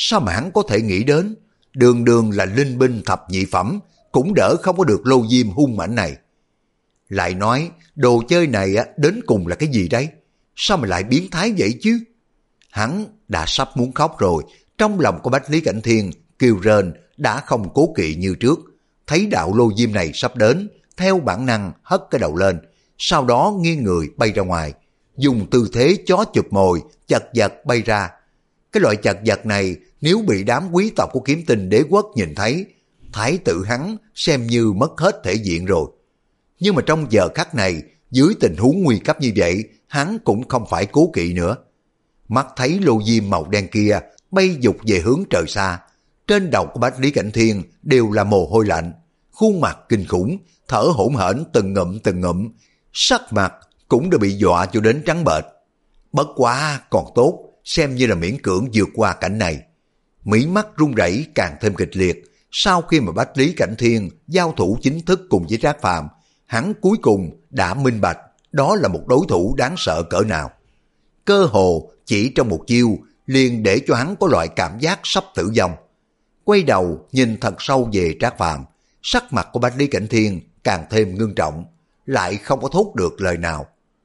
Sao mà hắn có thể nghĩ đến, đường đường là linh binh thập nhị phẩm, cũng đỡ không có được lô diêm hung mãnh này. Lại nói, đồ chơi này đến cùng là cái gì đấy? Sao mà lại biến thái vậy chứ? Hắn đã sắp muốn khóc rồi, trong lòng của Bách Lý Cảnh Thiên kêu rên đã không cố kỵ như trước. Thấy đạo lô diêm này sắp đến, theo bản năng hất cái đầu lên, sau đó nghiêng người bay ra ngoài, dùng tư thế chó chụp mồi, chật vật bay ra. Cái loại chật vật này nếu bị đám quý tộc của Kiếm Tinh Đế quốc nhìn thấy, thái tử hắn xem như mất hết thể diện rồi. Nhưng mà trong giờ khắc này, dưới tình huống nguy cấp như vậy, hắn cũng không phải cố kỵ nữa. Mắt thấy lô diêm màu đen kia bay dục về hướng trời xa, trên đầu của Bách Lý Cảnh Thiên đều là mồ hôi lạnh, khuôn mặt kinh khủng, thở hổn hển từng ngụm từng ngụm, sắc mặt cũng đã bị dọa cho đến trắng bệch. Bất quá còn tốt, xem như là miễn cưỡng vượt qua cảnh này. Mí mắt run rẩy càng thêm kịch liệt, sau khi mà Bách Lý Cảnh Thiên giao thủ chính thức cùng với Trác Phàm, hắn cuối cùng đã minh bạch đó là một đối thủ đáng sợ cỡ nào. Cơ hồ chỉ trong một chiêu liền để cho hắn có loại cảm giác sắp tử vong. Quay đầu nhìn thật sâu về Trác Phàm, sắc mặt của Bách Lý Cảnh Thiên càng thêm ngưng trọng, lại không có thốt được lời nào.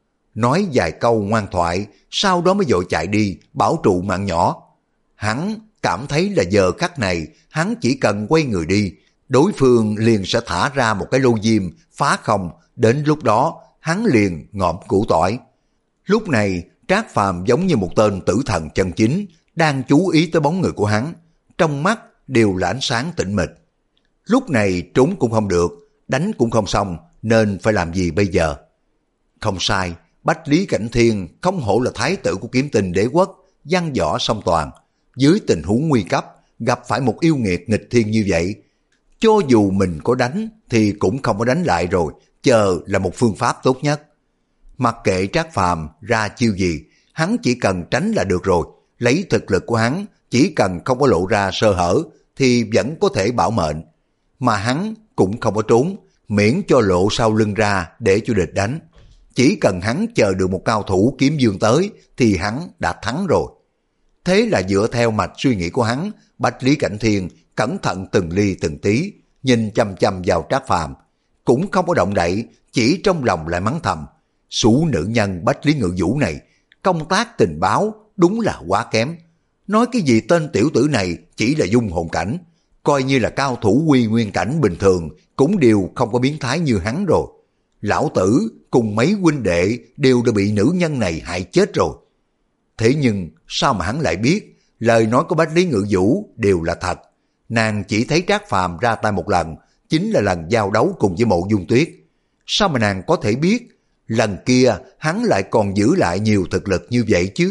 Nói vài câu ngoan thoại, sau đó mới vội chạy đi bảo trụ mạng nhỏ. Hắn cảm thấy là giờ khắc này hắn chỉ cần quay người đi, đối phương liền sẽ thả ra một cái lô diêm phá không, đến lúc đó hắn liền ngộm củ tỏi. Lúc này Trác Phàm giống như một tên tử thần chân chính, đang chú ý tới bóng người của hắn, trong mắt đều là ánh sáng tĩnh mịch. Lúc này trốn cũng không được, đánh cũng không xong, nên phải làm gì bây giờ? Không sai, Bách Lý Cảnh Thiên không hổ là thái tử của Kiếm Tinh Đế quốc, văn võ song toàn, dưới tình huống nguy cấp gặp phải một yêu nghiệt nghịch thiên như vậy, cho dù mình có đánh thì cũng không có đánh lại rồi, chờ là một phương pháp tốt nhất. Mặc kệ Trác Phàm ra chiêu gì, hắn chỉ cần tránh là được rồi, lấy thực lực của hắn, chỉ cần không có lộ ra sơ hở thì vẫn có thể bảo mệnh. Mà hắn cũng không có trốn, miễn cho lộ sau lưng ra để cho địch đánh. Chỉ cần hắn chờ được một cao thủ kiếm dương tới thì hắn đã thắng rồi. Thế là dựa theo mạch suy nghĩ của hắn, Bách Lý Cảnh Thiên cẩn thận từng ly từng tí, nhìn chăm chăm vào Trác Phàm, cũng không có động đậy, chỉ trong lòng lại mắng thầm. Số nữ nhân Bách Lý Ngự Vũ này, công tác tình báo đúng là quá kém. Nói cái gì tên tiểu tử này chỉ là dung hồn cảnh, coi như là cao thủ quy nguyên cảnh bình thường cũng đều không có biến thái như hắn rồi. Lão tử cùng mấy huynh đệ đều đã bị nữ nhân này hại chết rồi. Thế nhưng sao mà hắn lại biết lời nói của Bách Lý Ngự Vũ đều là thật? Nàng chỉ thấy Trác Phàm ra tay một lần, chính là lần giao đấu cùng với Mộ Dung Tuyết. Sao mà nàng có thể biết lần kia hắn lại còn giữ lại nhiều thực lực như vậy chứ?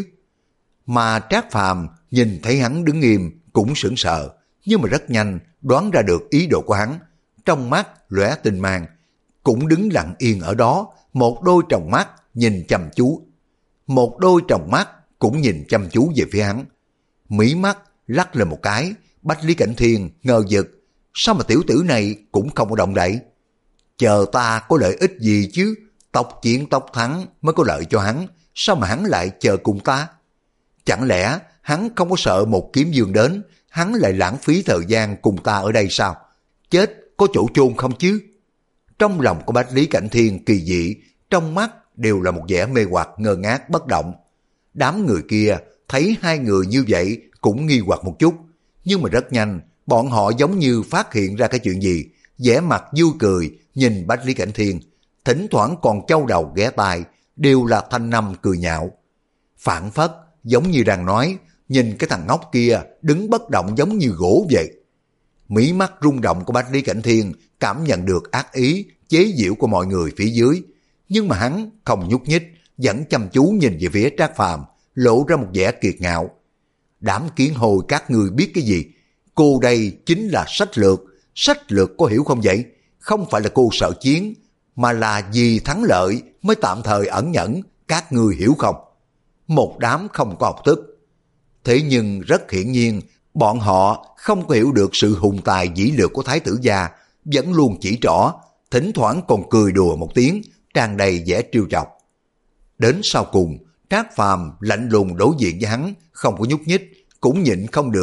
Mà Trác Phàm nhìn thấy hắn đứng im cũng sững sờ, nhưng mà rất nhanh đoán ra được ý đồ của hắn, trong mắt lóe tinh mang, cũng đứng lặng yên ở đó, một đôi tròng mắt nhìn chăm chú. Một đôi tròng mắt cũng nhìn chăm chú về phía hắn. Mí mắt lắc lên một cái, Bách Lý Cảnh Thiên ngờ vực, sao mà tiểu tử này cũng không có động đậy? Chờ ta có lợi ích gì chứ? Tốc chiến tốc thắng mới có lợi cho hắn, sao mà hắn lại chờ cùng ta? Chẳng lẽ hắn không có sợ một kiếm dương đến, hắn lại lãng phí thời gian cùng ta ở đây sao? Chết có chỗ chôn không chứ? Trong lòng của Bách Lý Cảnh Thiên kỳ dị, trong mắt đều là một vẻ mê hoặc ngơ ngác bất động. Đám người kia thấy hai người như vậy cũng nghi hoặc một chút, nhưng mà rất nhanh, bọn họ giống như phát hiện ra cái chuyện gì, vẻ mặt vui cười nhìn Bách Lý Cảnh Thiên, thỉnh thoảng còn châu đầu ghé tai, đều là thanh năm cười nhạo. Phản phất giống như đang nói, nhìn cái thằng ngốc kia đứng bất động giống như gỗ vậy. Mí mắt rung động của Bách Lý Cảnh Thiên cảm nhận được ác ý, chế giễu của mọi người phía dưới, nhưng mà hắn không nhúc nhích, vẫn chăm chú nhìn về phía Trác Phàm, lộ ra một vẻ kiệt ngạo. Đám kiến hồi các người biết cái gì? Cô đây chính là sách lược, sách lược có hiểu không vậy? Không phải là cô sợ chiến, mà là vì thắng lợi mới tạm thời ẩn nhẫn, các người hiểu không? Một đám không có học thức. Thế nhưng rất hiển nhiên, bọn họ không có hiểu được sự hùng tài dĩ lược của Thái tử gia, vẫn luôn chỉ trỏ, thỉnh thoảng còn cười đùa một tiếng, tràn đầy vẻ trêu chọc. Đến sau cùng, Trác Phàm lạnh lùng đối diện với hắn, không có nhúc nhích, cũng nhịn không được,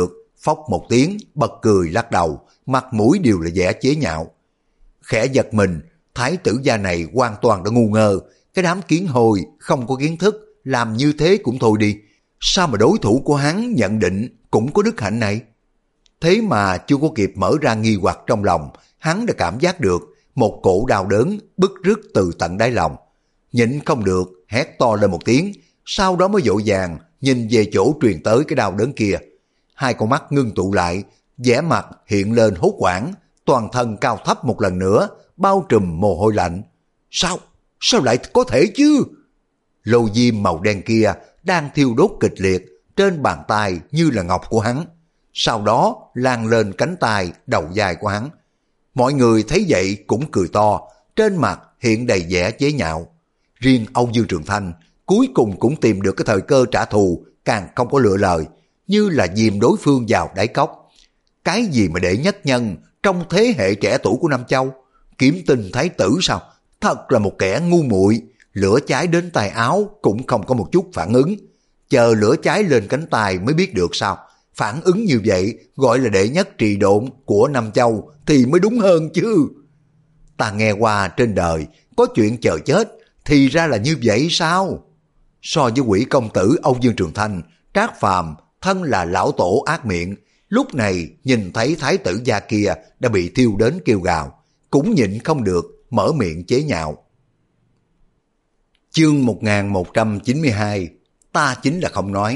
phốc một tiếng, bật cười lắc đầu, mặt mũi đều là vẻ chế nhạo. Khẽ giật mình, thái tử gia này hoàn toàn đã ngu ngơ, cái đám kiến hồi không có kiến thức, làm như thế cũng thôi đi. Sao mà đối thủ của hắn nhận định cũng có đức hạnh này? Thế mà chưa có kịp mở ra nghi hoặc trong lòng, hắn đã cảm giác được một cổ đau đớn bứt rứt từ tận đáy lòng. Nhịn không được, hét to lên một tiếng, sau đó mới vội vàng nhìn về chỗ truyền tới cái đau đớn kia. Hai con mắt ngưng tụ lại, vẻ mặt hiện lên hốt hoảng, toàn thân cao thấp một lần nữa, bao trùm mồ hôi lạnh. Sao? Sao lại có thể chứ? Lô diêm màu đen kia đang thiêu đốt kịch liệt trên bàn tay như là ngọc của hắn, sau đó lan lên cánh tay đầu dài của hắn. Mọi người thấy vậy cũng cười to, trên mặt hiện đầy vẻ chế nhạo. Riêng Âu Dương Trường Thanh cuối cùng cũng tìm được cái thời cơ trả thù, càng không có lựa lời, như là dìm đối phương vào đáy cốc. Cái gì mà đệ nhất nhân trong thế hệ trẻ tuổi của Nam Châu, Kiếm Tinh thái tử sao? Thật là một kẻ ngu muội, lửa cháy đến tay áo cũng không có một chút phản ứng. Chờ lửa cháy lên cánh tay mới biết được sao? Phản ứng như vậy gọi là đệ nhất trì độn của Nam Châu thì mới đúng hơn chứ. Ta nghe qua trên đời có chuyện chờ chết, thì ra là như vậy sao? So với Quỷ công tử Âu Dương Trường Thanh, Trác Phàm thân là lão tổ ác miệng, lúc này nhìn thấy thái tử gia kia đã bị thiêu đến kêu gào, cũng nhịn không được mở miệng chế nhạo. Chương một nghìn một trăm chín mươi hai, ta chính là không nói.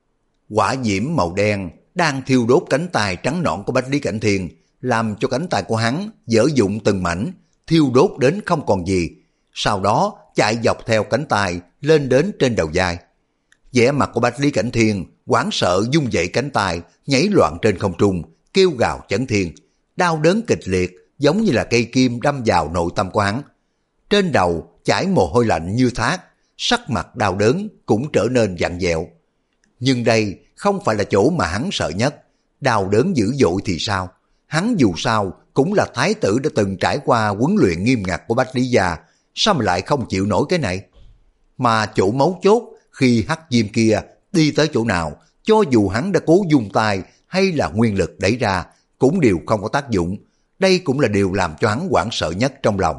Hỏa diễm màu đen đang thiêu đốt cánh tay trắng nõn của Bách Lý Cảnh Thiên, làm cho cánh tay của hắn dở dụng từng mảnh, thiêu đốt đến không còn gì. Sau đó chạy dọc theo cánh tay lên đến trên đầu vai. Vẻ mặt của Bách Lý Cảnh Thiên hoảng sợ rung dậy cánh tay, nhảy loạn trên không trung, kêu gào chấn thiên, đau đớn kịch liệt giống như là cây kim đâm vào nội tâm của hắn. Trên đầu chảy mồ hôi lạnh như thác, sắc mặt đau đớn cũng trở nên vặn vẹo. Nhưng đây không phải là chỗ mà hắn sợ nhất. Đau đớn dữ dội thì sao? Hắn dù sao cũng là thái tử đã từng trải qua huấn luyện nghiêm ngặt của Bách Lý gia, sao mà lại không chịu nổi cái này? Mà chỗ mấu chốt, khi hắc diêm kia đi tới chỗ nào, cho dù hắn đã cố dùng tay hay là nguyên lực đẩy ra, cũng đều không có tác dụng. Đây cũng là điều làm cho hắn hoảng sợ nhất trong lòng.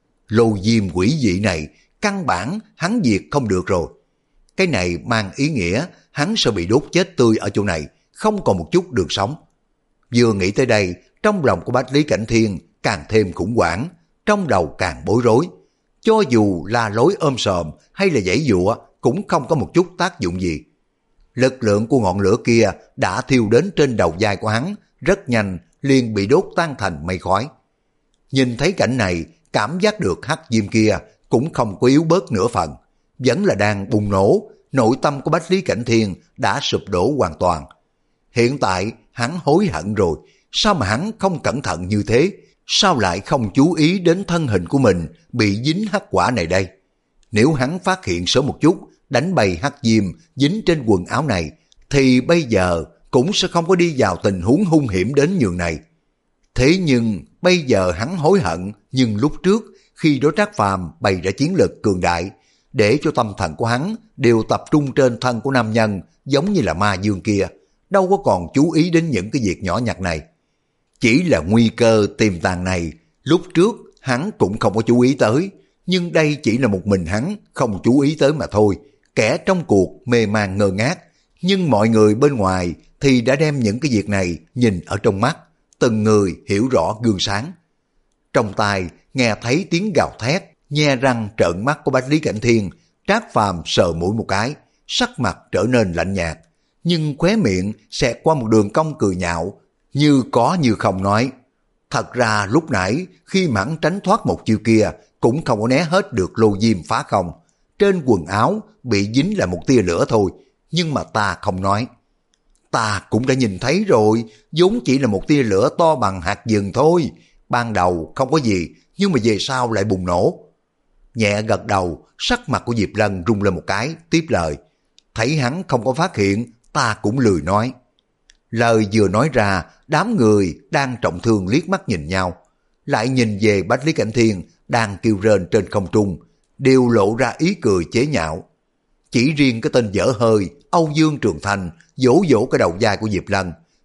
Lô diêm quỷ dị này, căn bản hắn diệt không được rồi. Cái này mang ý nghĩa hắn sẽ bị đốt chết tươi ở chỗ này, không còn một chút đường sống. Vừa nghĩ tới đây, trong lòng của Bách Lý Cảnh Thiên càng thêm khủng hoảng, trong đầu càng bối rối. Cho dù là lối ôm sòm hay là giãy giụa cũng không có một chút tác dụng gì. Lực lượng của ngọn lửa kia đã thiêu đến trên đầu vai của hắn, rất nhanh liền bị đốt tan thành mây khói. Nhìn thấy cảnh này, cảm giác được hắc diêm kia cũng không có yếu bớt nửa phần, vẫn là đang bùng nổ. Nội tâm của Bách Lý Cảnh Thiên đã sụp đổ hoàn toàn. Hiện tại hắn hối hận rồi, sao mà hắn không cẩn thận như thế? Sao lại không chú ý đến thân hình của mình bị dính hắc quả này đây? Nếu hắn phát hiện sớm một chút, đánh bay hắc diêm dính trên quần áo này, thì bây giờ cũng sẽ không có đi vào tình huống hung hiểm đến nhường này. Thế nhưng bây giờ hắn hối hận, nhưng lúc trước khi đối Trác Phàm bày ra chiến lược cường đại, để cho tâm thần của hắn đều tập trung trên thân của nam nhân giống như là ma dương kia, đâu có còn chú ý đến những cái việc nhỏ nhặt này. Chỉ là nguy cơ tiềm tàng này, lúc trước hắn cũng không có chú ý tới, nhưng đây chỉ là một mình hắn không chú ý tới mà thôi. Kẻ trong cuộc mê man ngơ ngác, nhưng mọi người bên ngoài thì đã đem những cái việc này nhìn ở trong mắt, từng người hiểu rõ gương sáng. Trong tai nghe thấy tiếng gào thét, nhe răng trợn mắt của Bách Lý Cảnh Thiên, Trác Phàm sờ mũi một cái, sắc mặt trở nên lạnh nhạt, nhưng khóe miệng xẹt qua một đường cong cười nhạo, như có như không nói. Thật ra lúc nãy khi mà hắn tránh thoát một chiêu kia, cũng không có né hết được lô diêm phá không. Trên quần áo bị dính là một tia lửa thôi, nhưng mà ta không nói. Ta cũng đã nhìn thấy rồi, vốn chỉ là một tia lửa to bằng hạt vừng thôi. Ban đầu không có gì, nhưng mà về sau lại bùng nổ. Nhẹ gật đầu, sắc mặt của Diệp Lân rung lên một cái, tiếp lời. Thấy hắn không có phát hiện, ta cũng lười nói. Lời vừa nói ra, đám người đang trọng thương liếc mắt nhìn nhau, lại nhìn về Bách Lý Cảnh Thiên đang kêu rên trên không trung, đều lộ ra ý cười chế nhạo. Chỉ riêng cái tên dở hơi Âu Dương Trường Thanh vỗ vỗ cái đầu vai của Diệp Lân,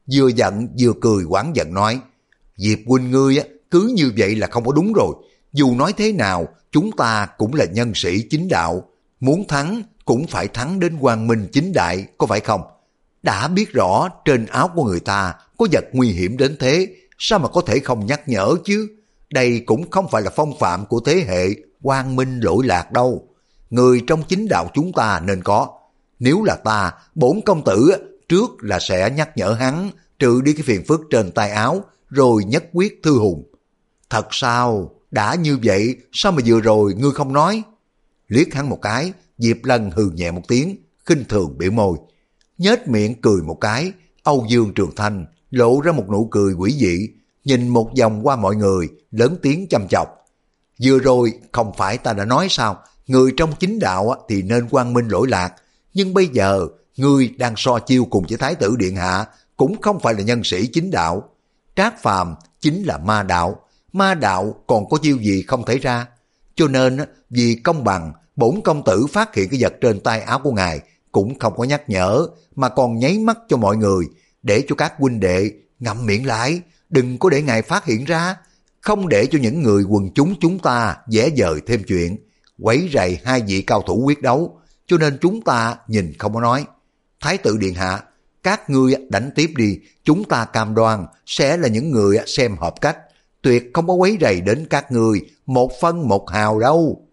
vừa giận vừa cười oán giận nói, Diệp huynh ngươi á, cứ như vậy là không có đúng rồi. Dù nói thế nào, chúng ta cũng là nhân sĩ chính đạo. Muốn thắng, cũng phải thắng đến quang minh chính đại, có phải không? Đã biết rõ trên áo của người ta có vật nguy hiểm đến thế, sao mà có thể không nhắc nhở chứ? Đây cũng không phải là phong phạm của thế hệ quang minh lỗi lạc đâu. Người trong chính đạo chúng ta nên có. Nếu là ta, bổn công tử trước là sẽ nhắc nhở hắn, trừ đi cái phiền phức trên tay áo, rồi nhất quyết thư hùng. Thật sao? Đã như vậy, sao mà vừa rồi ngươi không nói? Liếc hắn một cái, Diệp Lân hừ nhẹ một tiếng, khinh thường biểu môi. Nhếch miệng cười một cái, Âu Dương Trường Thanh lộ ra một nụ cười quỷ dị, nhìn một vòng qua mọi người, lớn tiếng chăm chọc. Vừa rồi không phải ta đã nói sao, người trong chính đạo thì nên quang minh lỗi lạc, nhưng bây giờ ngươi đang so chiêu cùng với Thái tử Điện Hạ, cũng không phải là nhân sĩ chính đạo. Trác Phàm chính là ma đạo, ma đạo còn có chiêu gì không thể ra. Cho nên vì công bằng, bổn công tử phát hiện cái vật trên tay áo của ngài cũng không có nhắc nhở, mà còn nháy mắt cho mọi người, để cho các huynh đệ ngậm miệng lại, đừng có để ngài phát hiện ra, không để cho những người quần chúng chúng ta dễ dời thêm chuyện, quấy rầy hai vị cao thủ quyết đấu, cho nên chúng ta nhìn không có nói. Thái tử Điện Hạ, các ngươi đánh tiếp đi, chúng ta cam đoan sẽ là những người xem hợp cách, tuyệt không có quấy rầy đến các ngươi một phân một hào đâu.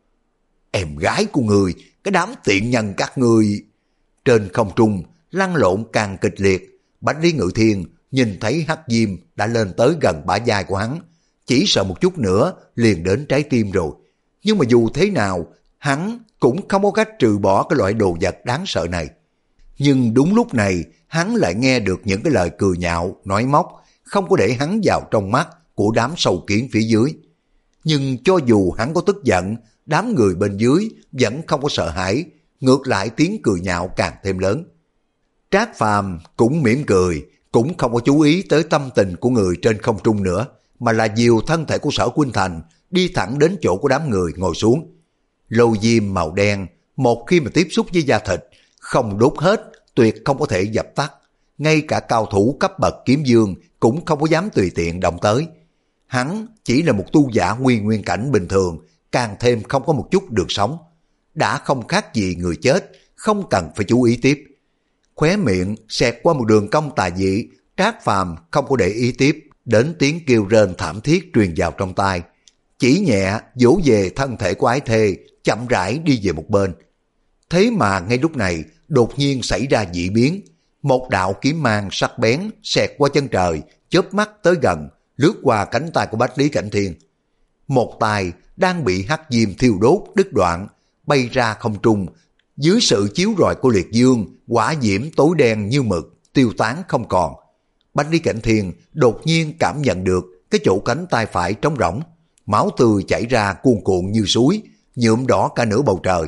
Em gái của người, cái đám tiện nhân các ngươi. Trên không trung lăn lộn càng kịch liệt, Bách Lý Ngự Thiên nhìn thấy Hắc Diêm đã lên tới gần bả vai của hắn, chỉ sợ một chút nữa liền đến trái tim rồi. Nhưng mà dù thế nào, hắn cũng không có cách trừ bỏ cái loại đồ vật đáng sợ này. Nhưng đúng lúc này, hắn lại nghe được những cái lời cười nhạo, nói móc, không có để hắn vào trong mắt của đám sâu kiến phía dưới. Nhưng cho dù hắn có tức giận, đám người bên dưới vẫn không có sợ hãi, ngược lại tiếng cười nhạo càng thêm lớn. Trác Phàm cũng mỉm cười, cũng không có chú ý tới tâm tình của người trên không trung nữa, mà là dìu thân thể của Sở Khuynh Thành đi thẳng đến chỗ của đám người ngồi xuống. Lô diêm màu đen, một khi mà tiếp xúc với da thịt, không đốt hết, tuyệt không có thể dập tắt. Ngay cả cao thủ cấp bậc kiếm dương cũng không có dám tùy tiện động tới. Hắn chỉ là một tu giả nguyên nguyên cảnh bình thường, càng thêm không có một chút đường sống. Đã không khác gì người chết, không cần phải chú ý tiếp. Khóe miệng xẹt qua một đường cong tà dị, Trác Phàm không có để ý tiếp đến tiếng kêu rên thảm thiết truyền vào trong tai, chỉ nhẹ vỗ về thân thể của ái thê, chậm rãi đi về một bên. Thế mà ngay lúc này đột nhiên xảy ra dị biến, một đạo kiếm mang sắc bén xẹt qua chân trời, chớp mắt tới gần, lướt qua cánh tay của Bách Lý Cảnh Thiên. Một tay đang bị hắc diêm thiêu đốt đứt đoạn, bay ra không trung, dưới sự chiếu rọi của liệt dương, hỏa diễm tối đen như mực, tiêu tán không còn. Bách Lý Cảnh Thiên đột nhiên cảm nhận được cái chỗ cánh tay phải trống rỗng, máu tươi chảy ra cuồn cuộn như suối, nhuộm đỏ cả nửa bầu trời.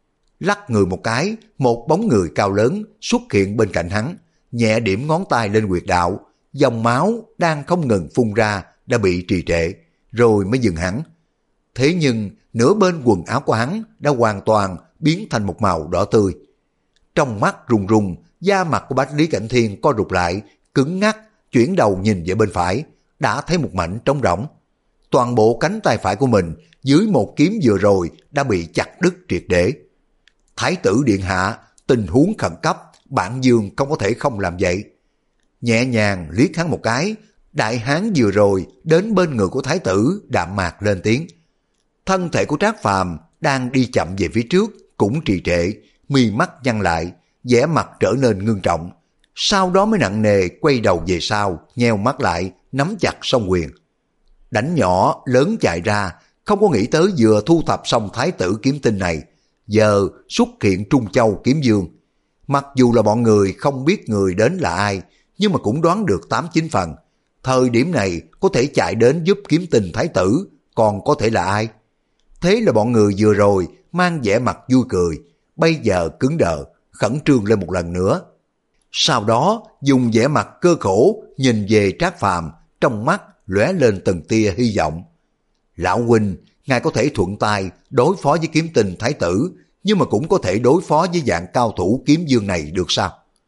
Lắc người một cái, một bóng người cao lớn xuất hiện bên cạnh hắn, nhẹ điểm ngón tay lên huyệt đạo, dòng máu đang không ngừng phun ra đã bị trì trệ, rồi mới dừng hẳn. Thế nhưng nửa bên quần áo của hắn đã hoàn toàn biến thành một màu đỏ tươi. Trong mắt rùng rùng, da mặt của Bách Lý Cảnh Thiên co rụt lại, cứng ngắc, chuyển đầu nhìn về bên phải, đã thấy một mảnh trống rỗng. Toàn bộ cánh tay phải của mình dưới một kiếm vừa rồi đã bị chặt đứt triệt để. Thái tử Điện Hạ, tình huống khẩn cấp, bản dương không có thể không làm vậy. Nhẹ nhàng liếc hắn một cái, đại hán vừa rồi đến bên người của thái tử đạm mạc lên tiếng. Thân thể của Trác Phàm đang đi chậm về phía trước cũng trì trệ, mi mắt nhăn lại, vẻ mặt trở nên ngưng trọng. Sau đó mới nặng nề quay đầu về sau, nheo mắt lại, nắm chặt song quyền. Đánh nhỏ lớn chạy ra, không có nghĩ tới vừa thu thập xong thái tử kiếm tinh này, giờ xuất hiện Trung Châu kiếm dương. Mặc dù là bọn người không biết người đến là ai, nhưng mà cũng đoán được tám chín phần. Thời điểm này có thể chạy đến giúp kiếm tinh thái tử, còn có thể là ai? Thế là bọn người vừa rồi mang vẻ mặt vui cười, bây giờ cứng đờ, khẩn trương lên một lần nữa. Sau đó dùng vẻ mặt cơ khổ nhìn về Trác Phàm, trong mắt lóe lên từng tia hy vọng. Lão huynh, ngài có thể thuận tay đối phó với kiếm tinh thái tử, nhưng mà cũng có thể đối phó với dạng cao thủ kiếm dương này được sao?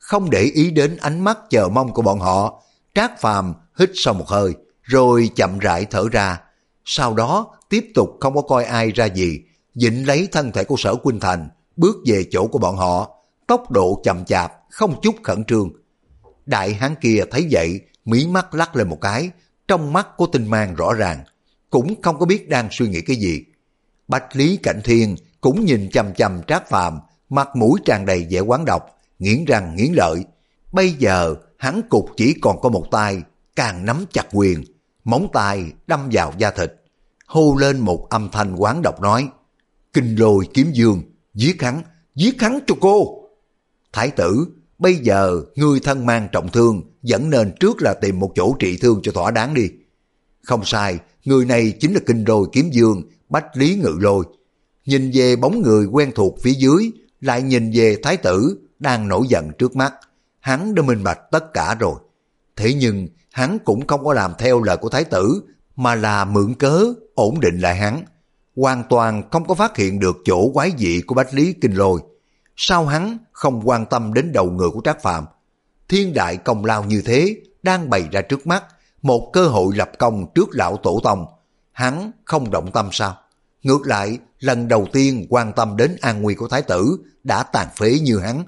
Không để ý đến ánh mắt chờ mong của bọn họ, Trác Phàm hít sâu một hơi, rồi chậm rãi thở ra. Sau đó tiếp tục không có coi ai ra gì, dịnh lấy thân thể của Sở Khuynh Thành, bước về chỗ của bọn họ, tốc độ chậm chạp, không chút khẩn trương. Đại hán kia thấy vậy, mí mắt lắc lên một cái, trong mắt có tinh mang rõ ràng, cũng không có biết đang suy nghĩ cái gì. Bách Lý Cảnh Thiên cũng nhìn chằm chằm Trác Phàm, mặt mũi tràn đầy vẻ oán độc, nghiến răng nghiến lợi. Bây giờ hắn cục chỉ còn có một tay, càng nắm chặt quyền, móng tay đâm vào da thịt, hô lên một âm thanh oán độc nói: Kinh Lôi Kiếm Dương, giết hắn, giết hắn cho cô. Thái tử, bây giờ ngươi thân mang trọng thương, vẫn nên trước là tìm một chỗ trị thương cho thỏa đáng đi. Không sai, người này chính là Kinh Lôi Kiếm Dương, Bách Lý Ngự Lôi. Nhìn về bóng người quen thuộc phía dưới, lại nhìn về thái tử đang nổi giận trước mắt, hắn đã minh bạch tất cả rồi. Thế nhưng hắn cũng không có làm theo lời của thái tử, mà là mượn cớ ổn định lại hắn, hoàn toàn không có phát hiện được chỗ quái dị của Bách Lý Kinh Lôi. Sao hắn không quan tâm đến đầu người của Trác Phàm? Thiên đại công lao như thế đang bày ra trước mắt, một cơ hội lập công trước lão tổ tông, hắn không động tâm sao? Ngược lại, lần đầu tiên quan tâm đến an nguy của thái tử đã tàn phế như hắn.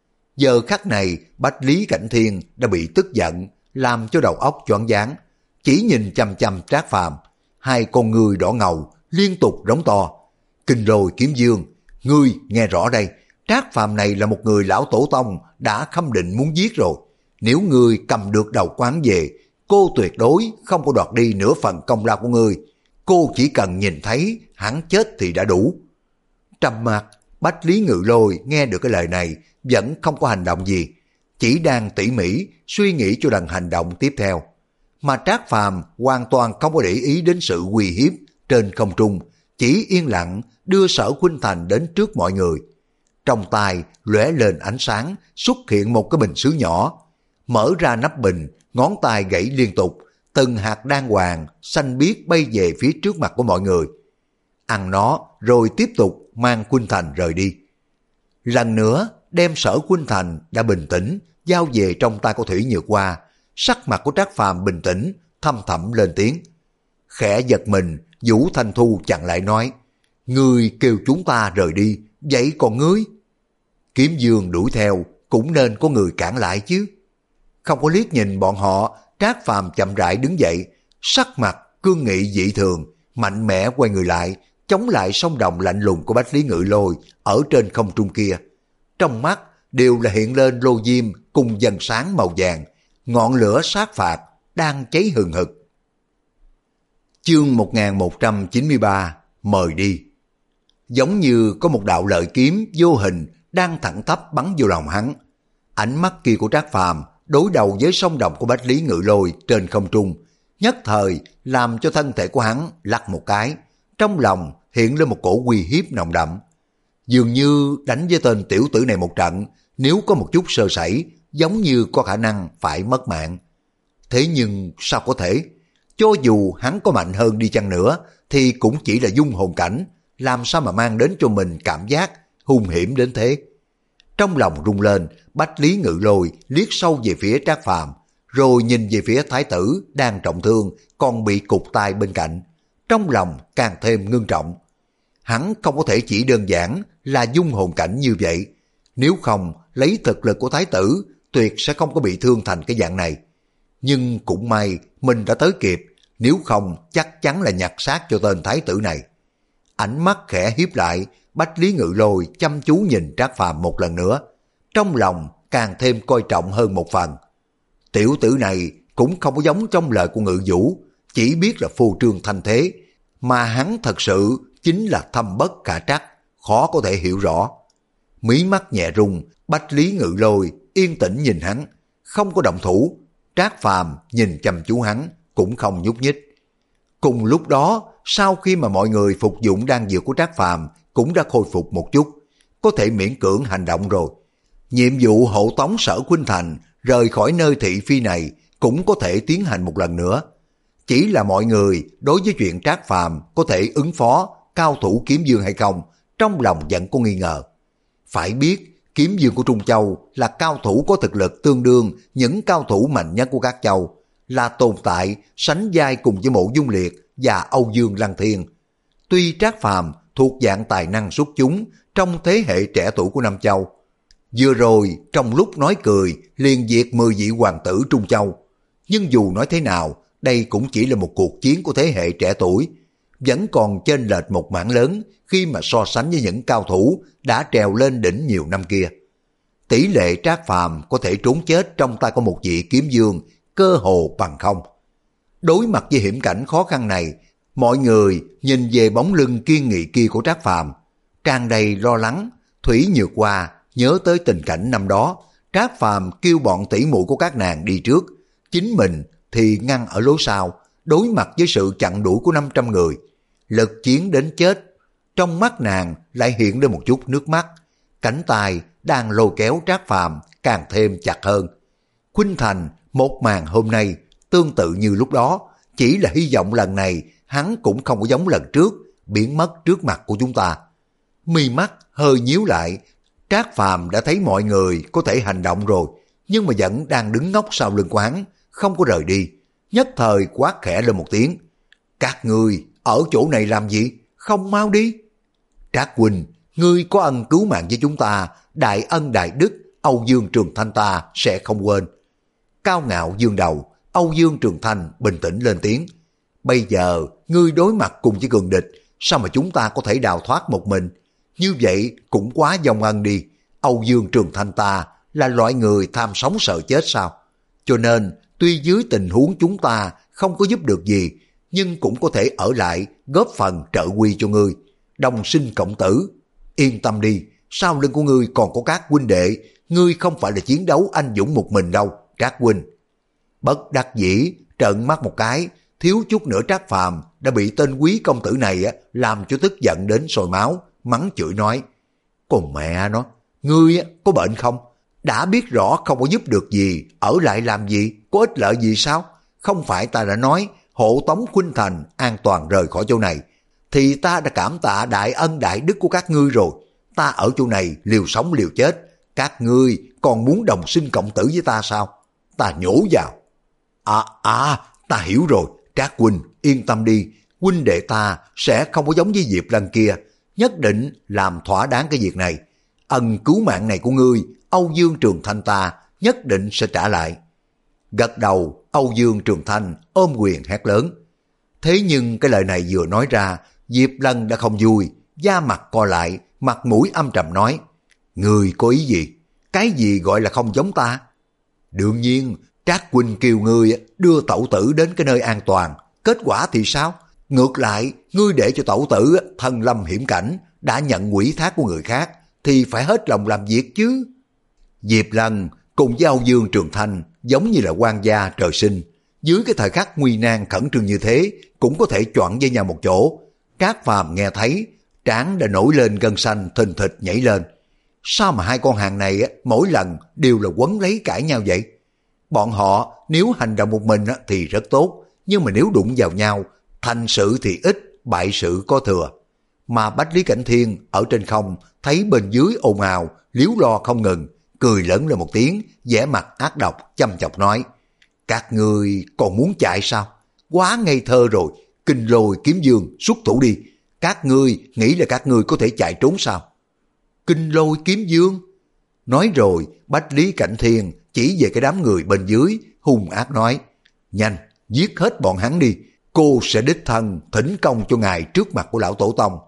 Giờ khắc này, Bách Lý Cảnh Thiên đã bị tức giận, làm cho đầu óc choáng váng, chỉ nhìn chằm chằm Trác Phàm, hai con người đỏ ngầu liên tục rống to: Kinh Lôi Kiếm Dương, ngươi nghe rõ đây, Trác Phàm này là một người lão tổ tông đã khâm định muốn giết rồi. Nếu ngươi cầm được đầu quán về, cô tuyệt đối không có đoạt đi nửa phần công lao của ngươi. Cô chỉ cần nhìn thấy hắn chết thì đã đủ. Trầm mặc, Bách Lý Ngự Lôi nghe được cái lời này vẫn không có hành động gì, chỉ đang tỉ mỉ suy nghĩ cho lần hành động tiếp theo. Mà Trác Phàm hoàn toàn không có để ý đến sự uy hiếp trên không trung, chỉ yên lặng đưa Sở Khuynh Thành đến trước mọi người. Trong tay lóe lên ánh sáng, xuất hiện một cái bình sứ nhỏ, mở ra nắp bình, ngón tay gãy liên tục, từng hạt đan hoàng xanh biếc bay về phía trước mặt của mọi người. Ăn nó rồi tiếp tục mang Khuynh Thành rời đi. Lần nữa đem Sở Khuynh Thành đã bình tĩnh giao về trong tay của Thủy Nhược Hoa. Sắc mặt của Trác Phàm bình tĩnh, thâm thẳm lên tiếng. Khẽ giật mình, Vũ Thanh Thu chặn lại nói: Ngươi kêu chúng ta rời đi, vậy còn ngươi? Kiếm Dương đuổi theo, cũng nên có người cản lại chứ. Không có liếc nhìn bọn họ, Trác Phàm chậm rãi đứng dậy, sắc mặt cương nghị dị thường, mạnh mẽ quay người lại, chống lại song đồng lạnh lùng của Bách Lý Ngự Lôi ở trên không trung kia. Trong mắt đều là hiện lên lô diêm cùng dần sáng màu vàng, ngọn lửa sát phạt đang cháy hừng hực. Chương một nghìn một trăm chín mươi ba, mời đi. Giống như có một đạo lợi kiếm vô hình đang thẳng tắp bắn vô lòng hắn. Ánh mắt kia của Trác Phàm đối đầu với song đồng của Bách Lý Ngự Lôi trên không trung, nhất thời làm cho thân thể của hắn lắc một cái, trong lòng hiện lên một cổ uy hiếp nồng đậm. Dường như đánh với tên tiểu tử này một trận, nếu có một chút sơ sẩy, giống như có khả năng phải mất mạng. Thế nhưng sao có thể? Cho dù hắn có mạnh hơn đi chăng nữa, thì cũng chỉ là dung hồn cảnh, làm sao mà mang đến cho mình cảm giác hung hiểm đến thế? Trong lòng rung lên, Bách Lý Ngự Lôi liếc sâu về phía Trác Phàm, rồi nhìn về phía thái tử đang trọng thương, còn bị cụt tay bên cạnh. Trong lòng càng thêm ngưng trọng. Hắn không có thể chỉ đơn giản là dung hồn cảnh như vậy. Nếu không, lấy thực lực của thái tử, tuyệt sẽ không có bị thương thành cái dạng này. Nhưng cũng may mình đã tới kịp, nếu không chắc chắn là nhặt xác cho tên thái tử này. Ánh mắt khẽ hiếp lại, Bách Lý Ngự Lôi chăm chú nhìn Trác Phàm một lần nữa, trong lòng càng thêm coi trọng hơn một phần. Tiểu tử này cũng không có giống trong lời của Ngự Vũ, chỉ biết là phô trương thanh thế, mà hắn thật sự chính là thâm bất khả trắc, khó có thể hiểu rõ. Mí mắt nhẹ rung, Bách Lý Ngự Lôi yên tĩnh nhìn hắn, không có động thủ. Trác Phàm nhìn chăm chú hắn, cũng không nhúc nhích. Cùng lúc đó, sau khi mà mọi người phục dụng đan dược của Trác Phàm cũng đã khôi phục một chút, có thể miễn cưỡng hành động rồi. Nhiệm vụ hộ tống Sở Khuynh Thành rời khỏi nơi thị phi này cũng có thể tiến hành một lần nữa. Chỉ là mọi người đối với chuyện Trác Phàm có thể ứng phó cao thủ Kiếm Dương hay không, trong lòng vẫn có nghi ngờ. Phải biết, kiếm dương của Trung Châu là cao thủ có thực lực tương đương những cao thủ mạnh nhất của các châu, là tồn tại sánh vai cùng với Mộ Dung Liệt và Âu Dương Lăng Thiên. Tuy Trác Phàm thuộc dạng tài năng xuất chúng trong thế hệ trẻ tuổi của Nam Châu, vừa rồi trong lúc nói cười liền diệt mười vị hoàng tử Trung Châu, nhưng dù nói thế nào, đây cũng chỉ là một cuộc chiến của thế hệ trẻ tuổi, vẫn còn chênh lệch một mảng lớn khi mà so sánh với những cao thủ đã trèo lên đỉnh nhiều năm kia. Tỷ lệ Trác Phàm có thể trốn chết trong tay của một vị kiếm dương cơ hồ bằng không. Đối mặt với hiểm cảnh khó khăn này, mọi người nhìn về bóng lưng kiên nghị kia của Trác Phàm, tràn đầy lo lắng. Thủy Nhược Hoa nhớ tới tình cảnh năm đó, Trác Phàm kêu bọn tỷ muội của các nàng đi trước, chính mình thì ngăn ở lối sau, đối mặt với sự chặn đuổi của năm trăm người. Lực chiến đến chết, trong mắt nàng lại hiện lên một chút nước mắt, cánh tay đang lôi kéo Trác Phàm càng thêm chặt hơn. Khuynh Thành một màn hôm nay tương tự như lúc đó, chỉ là hy vọng lần này hắn cũng không có giống lần trước, biến mất trước mặt của chúng ta. Mi mắt hơi nhíu lại, Trác Phàm đã thấy mọi người có thể hành động rồi, nhưng mà vẫn đang đứng ngốc sau lưng của hắn, không có rời đi. Nhất thời quát khẽ lên một tiếng: "Các ngươi ở chỗ này làm gì? Không mau đi!" "Trác huynh, ngươi có ân cứu mạng với chúng ta, đại ân đại đức, Âu Dương Trường Thanh ta sẽ không quên." Cao ngạo dương đầu, Âu Dương Trường Thanh bình tĩnh lên tiếng: "Bây giờ ngươi đối mặt cùng với cường địch, sao mà chúng ta có thể đào thoát một mình? Như vậy cũng quá vong ân đi. Âu Dương Trường Thanh ta là loại người tham sống sợ chết sao? Cho nên tuy dưới tình huống chúng ta không có giúp được gì, nhưng cũng có thể ở lại góp phần trợ quy cho ngươi. Đồng sinh cộng tử, yên tâm đi, sau lưng của ngươi còn có các huynh đệ, ngươi không phải là chiến đấu anh dũng một mình đâu, Trác huynh." Bất đắc dĩ trợn mắt một cái, thiếu chút nữa Trác Phàm đã bị tên quý công tử này làm cho tức giận đến sôi máu, mắng chửi nói: "Còn mẹ nó, ngươi có bệnh không? Đã biết rõ không có giúp được gì, ở lại làm gì, có ích lợi gì sao? Không phải ta đã nói hộ tống Khuynh Thành an toàn rời khỏi chỗ này, thì ta đã cảm tạ đại ân đại đức của các ngươi rồi. Ta ở chỗ này liều sống liều chết, các ngươi còn muốn đồng sinh cộng tử với ta sao?" Ta nhổ vào: À à, ta hiểu rồi, Trác huynh yên tâm đi, huynh đệ ta sẽ không có giống với Diệp Lăng kia, nhất định làm thỏa đáng cái việc này. Ân cứu mạng này của ngươi, Âu Dương Trường Thanh ta nhất định sẽ trả lại. Gật đầu, Âu Dương Trường Thanh ôm quyền hét lớn. Thế nhưng cái lời này vừa nói ra, Diệp Lăng đã không vui, da mặt co lại, mặt mũi âm trầm nói: "Ngươi có ý gì? Cái gì gọi là không giống ta?" "Đương nhiên, Trác huynh kêu ngươi đưa tẩu tử đến cái nơi an toàn, kết quả thì sao? Ngược lại, ngươi để cho tẩu tử thân lâm hiểm cảnh, đã nhận ủy thác của người khác, thì phải hết lòng làm việc chứ." Diệp Lăng cùng với Âu Dương Trường Thanh giống như là quan gia trời sinh, dưới cái thời khắc nguy nan khẩn trương như thế cũng có thể choạng với nhau một chỗ. Trác Phàm nghe thấy, trán đã nổi lên gân xanh thình thịch nhảy lên. Sao mà hai con hàng này mỗi lần đều là quấn lấy cãi nhau vậy? Bọn họ nếu hành động một mình thì rất tốt, nhưng mà nếu đụng vào nhau, thành sự thì ít, bại sự có thừa. Mà Bách Lý Cảnh Thiên ở trên không thấy bên dưới ồn ào, líu lo không ngừng, cười lớn lên một tiếng, vẻ mặt ác độc chăm chọc nói: "Các ngươi còn muốn chạy sao? Quá ngây thơ rồi, Kinh Lôi Kiếm Dương xuất thủ đi. Các ngươi nghĩ là các ngươi có thể chạy trốn sao?" Kinh Lôi Kiếm Dương? Nói rồi, Bách Lý Cảnh Thiên chỉ về cái đám người bên dưới, hung ác nói: "Nhanh, giết hết bọn hắn đi, cô sẽ đích thân thỉnh công cho ngài trước mặt của lão tổ tông."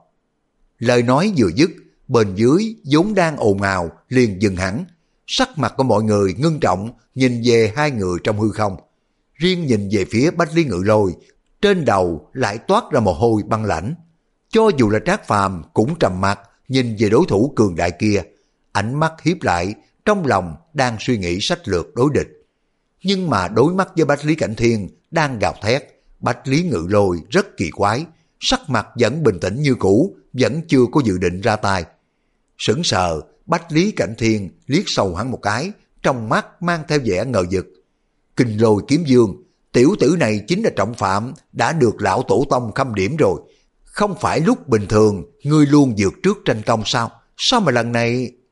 Lời nói vừa dứt, bên dưới vốn đang ồn ào liền dừng hẳn, sắc mặt của mọi người ngưng trọng nhìn về hai người trong hư không. Riêng nhìn về phía Bách Lý Ngự Lôi, trên đầu lại toát ra mồ hôi băng lãnh. Cho dù là Trác Phàm cũng trầm mặt nhìn về đối thủ cường đại kia, ánh mắt hiếp lại, trong lòng đang suy nghĩ sách lược đối địch. Nhưng mà đối mắt với Bách Lý Cảnh Thiên đang gào thét, Bách Lý Ngự Lôi rất kỳ quái, sắc mặt vẫn bình tĩnh như cũ, vẫn chưa có dự định ra tay. Sững sờ, Bách Lý Cảnh Thiên liếc sâu hắn một cái, trong mắt mang theo vẻ ngờ vực. Kinh Lôi Kiếm Dương, tiểu tử này chính là trọng phạm, đã được lão tổ tông khâm điểm rồi. Không phải lúc bình thường ngươi luôn vượt trước tranh công sao? Sao mà lần này...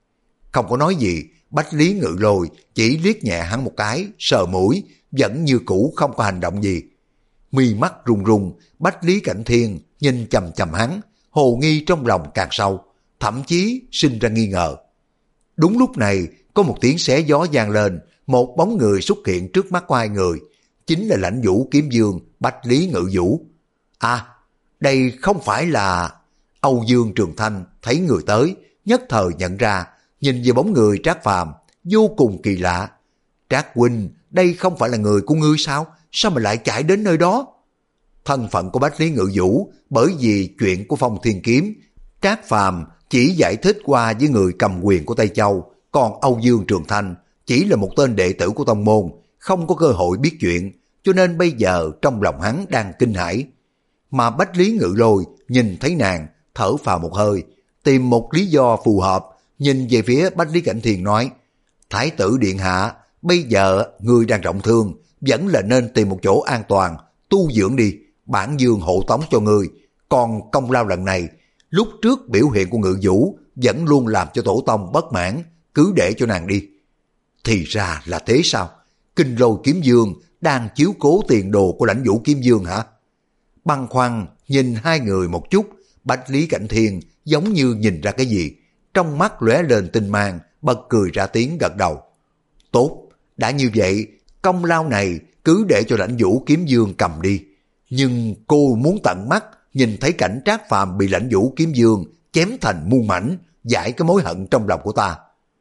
Không có nói gì, Bách Lý Ngự Lôi chỉ liếc nhẹ hắn một cái, sờ mũi, vẫn như cũ không có hành động gì. Mi mắt run run, Bách Lý Cảnh Thiên nhìn chằm chằm hắn, hồ nghi trong lòng càng sâu, thậm chí sinh ra nghi ngờ. Đúng lúc này, có một tiếng xé gió vang lên, một bóng người xuất hiện trước mắt của hai người, chính là Lãnh Vũ Kiếm Dương Bách Lý Ngự Vũ. À, đây không phải là... Âu Dương Trường Thanh thấy người tới, nhất thời nhận ra, nhìn về bóng người Trác Phàm vô cùng kỳ lạ. Trác huynh, đây không phải là người của ngươi sao? Sao mà lại chạy đến nơi đó? Thân phận của Bách Lý Ngự Vũ bởi vì chuyện của Phong Thiên Kiếm, Trác Phàm chỉ giải thích qua với người cầm quyền của Tây Châu, còn Âu Dương Trường Thanh chỉ là một tên đệ tử của tông môn, không có cơ hội biết chuyện, cho nên bây giờ trong lòng hắn đang kinh hãi. Mà Bách Lý Ngự Lôi nhìn thấy nàng, thở phào một hơi, tìm một lý do phù hợp, nhìn về phía Bách Lý Cảnh Thiên nói, Thái tử điện hạ, bây giờ ngươi đang trọng thương, vẫn là nên tìm một chỗ an toàn, tu dưỡng đi, bản dương hộ tống cho ngươi. Còn công lao lần này, lúc trước biểu hiện của Ngự Vũ vẫn luôn làm cho tổ tông bất mãn, cứ để cho nàng đi. Thì ra là thế sao? Kinh Lôi Kiếm Dương đang chiếu cố tiền đồ của Lãnh Vũ Kiếm Dương hả? Băn khoăn nhìn hai người một chút, Bách Lý Cảnh Thiên giống như nhìn ra cái gì, trong mắt lóe lên tinh mang, bật cười ra tiếng gật đầu. Tốt, đã như vậy, công lao này cứ để cho Lãnh Vũ Kiếm Dương cầm đi. Nhưng cô muốn tận mắt nhìn thấy cảnh Trác Phàm bị Lãnh Vũ Kiếm Dương chém thành muôn mảnh, giải cái mối hận trong lòng của ta.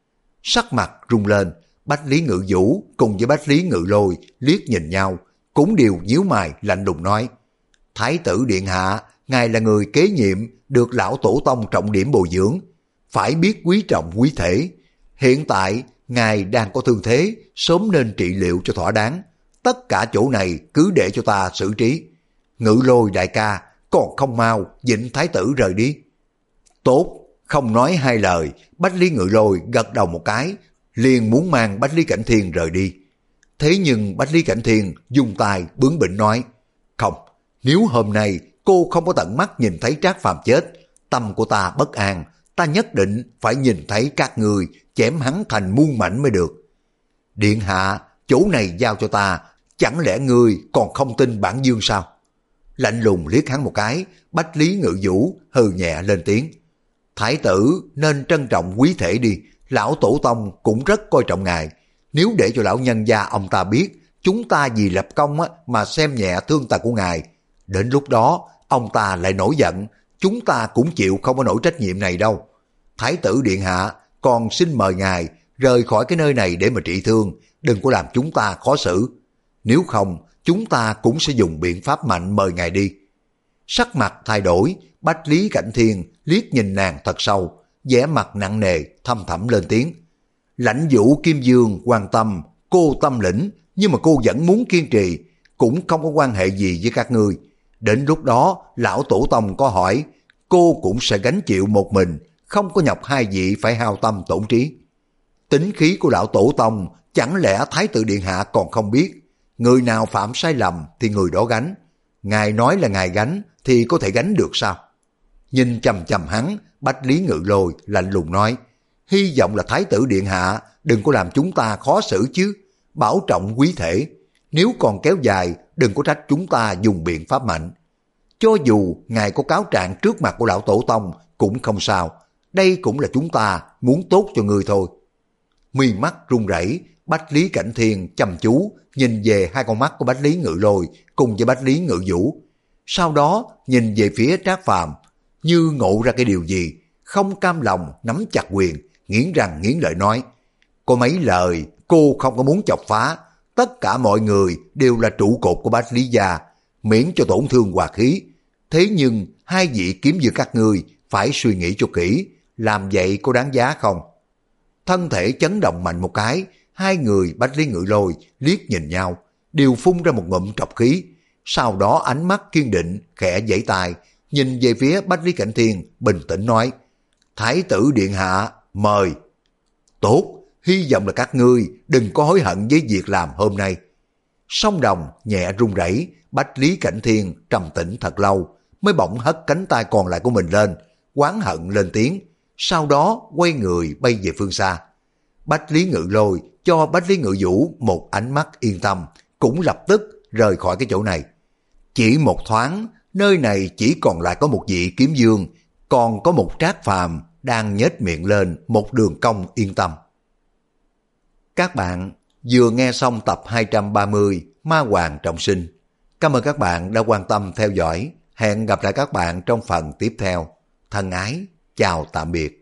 Sắc mặt rung lên, Bách Lý Ngự Vũ cùng với Bách Lý Ngự Lôi liếc nhìn nhau, cũng đều nhíu mày lạnh lùng nói, Thái tử điện hạ, ngài là người kế nhiệm được lão tổ tông trọng điểm bồi dưỡng, phải biết quý trọng quý thể. Hiện tại ngài đang có thương thế, sớm nên trị liệu cho thỏa đáng. Tất cả chỗ này cứ để cho ta xử trí. Ngự Lôi đại ca, còn không mau dịnh thái tử rời đi. Tốt, không nói hai lời, Bách Lý Ngự Lôi gật đầu một cái, liền muốn mang Bách Lý Cảnh Thiên rời đi. Thế nhưng Bách Lý Cảnh Thiên dùng tay bướng bỉnh nói, không, nếu hôm nay cô không có tận mắt nhìn thấy Trác Phàm chết, tâm của ta bất an, ta nhất định phải nhìn thấy các người chém hắn thành muôn mảnh mới được. Điện hạ, chỗ này giao cho ta, chẳng lẽ ngươi còn không tin bản dương sao? Lạnh lùng liếc hắn một cái, Bách Lý Ngự Vũ hừ nhẹ lên tiếng. Thái tử nên trân trọng quý thể đi, lão tổ tông cũng rất coi trọng ngài. Nếu để cho lão nhân gia ông ta biết, chúng ta vì lập công á, mà xem nhẹ thương tật của ngài, đến lúc đó ông ta lại nổi giận, chúng ta cũng chịu không có nổi trách nhiệm này đâu. Thái tử điện hạ, còn xin mời ngài rời khỏi cái nơi này để mà trị thương, đừng có làm chúng ta khó xử. Nếu không, chúng ta cũng sẽ dùng biện pháp mạnh mời ngài đi. Sắc mặt thay đổi, Bách Lý Cảnh Thiên liếc nhìn nàng thật sâu, vẻ mặt nặng nề, thâm thẳm lên tiếng. Lãnh Vũ Kiếm Dương quan tâm, cô tâm lĩnh, nhưng mà cô vẫn muốn kiên trì, cũng không có quan hệ gì với các ngươi. Đến lúc đó, lão tổ tông có hỏi, cô cũng sẽ gánh chịu một mình, không có nhọc hai vị phải hao tâm tổn trí. Tính khí của lão tổ tông, chẳng lẽ Thái tử điện hạ còn không biết, người nào phạm sai lầm thì người đó gánh. Ngài nói là ngài gánh thì có thể gánh được sao? Nhìn chầm chầm hắn, Bách Lý Ngự Lôi lạnh lùng nói, hy vọng là Thái tử điện hạ đừng có làm chúng ta khó xử chứ, bảo trọng quý thể. Nếu còn kéo dài, đừng có trách chúng ta dùng biện pháp mạnh. Cho dù ngài có cáo trạng trước mặt của lão tổ tông cũng không sao, đây cũng là chúng ta muốn tốt cho người thôi. Mi mắt run rẩy, Bách Lý Cảnh Thiên chăm chú nhìn về hai con mắt của Bách Lý Ngự Lôi cùng với Bách Lý Ngự Vũ, sau đó nhìn về phía Trác Phàm, như ngộ ra cái điều gì, không cam lòng nắm chặt quyền, nghiến răng nghiến lợi nói, có mấy lời cô không có muốn chọc phá, tất cả mọi người đều là trụ cột của Bách Lý gia, miễn cho tổn thương hòa khí. Thế nhưng hai vị kiếm như các ngươi phải suy nghĩ cho kỹ, làm vậy có đáng giá không? Thân thể chấn động mạnh một cái, hai người Bách Lý Ngự Lôi liếc nhìn nhau, đều phun ra một ngụm trọc khí, sau đó ánh mắt kiên định, khẽ giãy tay, nhìn về phía Bách Lý Cảnh Thiên, bình tĩnh nói, Thái tử điện hạ, mời. Tốt, hy vọng là các ngươi đừng có hối hận với việc làm hôm nay. Song đồng nhẹ run rẩy, Bách Lý Cảnh Thiên trầm tĩnh thật lâu, mới bỗng hất cánh tay còn lại của mình lên, oán hận lên tiếng, sau đó quay người bay về phương xa. Bách Lý Ngự Lôi cho Bách Lý Ngự Vũ một ánh mắt yên tâm, cũng lập tức rời khỏi cái chỗ này. Chỉ một thoáng, nơi này chỉ còn lại có một vị kiếm dương, còn có một Trác Phàm đang nhếch miệng lên một đường cong yên tâm. Các bạn vừa nghe xong tập hai trăm ba mươi Ma Hoàng Trọng Sinh. Cảm ơn các bạn đã quan tâm theo dõi. Hẹn gặp lại các bạn trong phần tiếp theo. Thân ái, chào tạm biệt.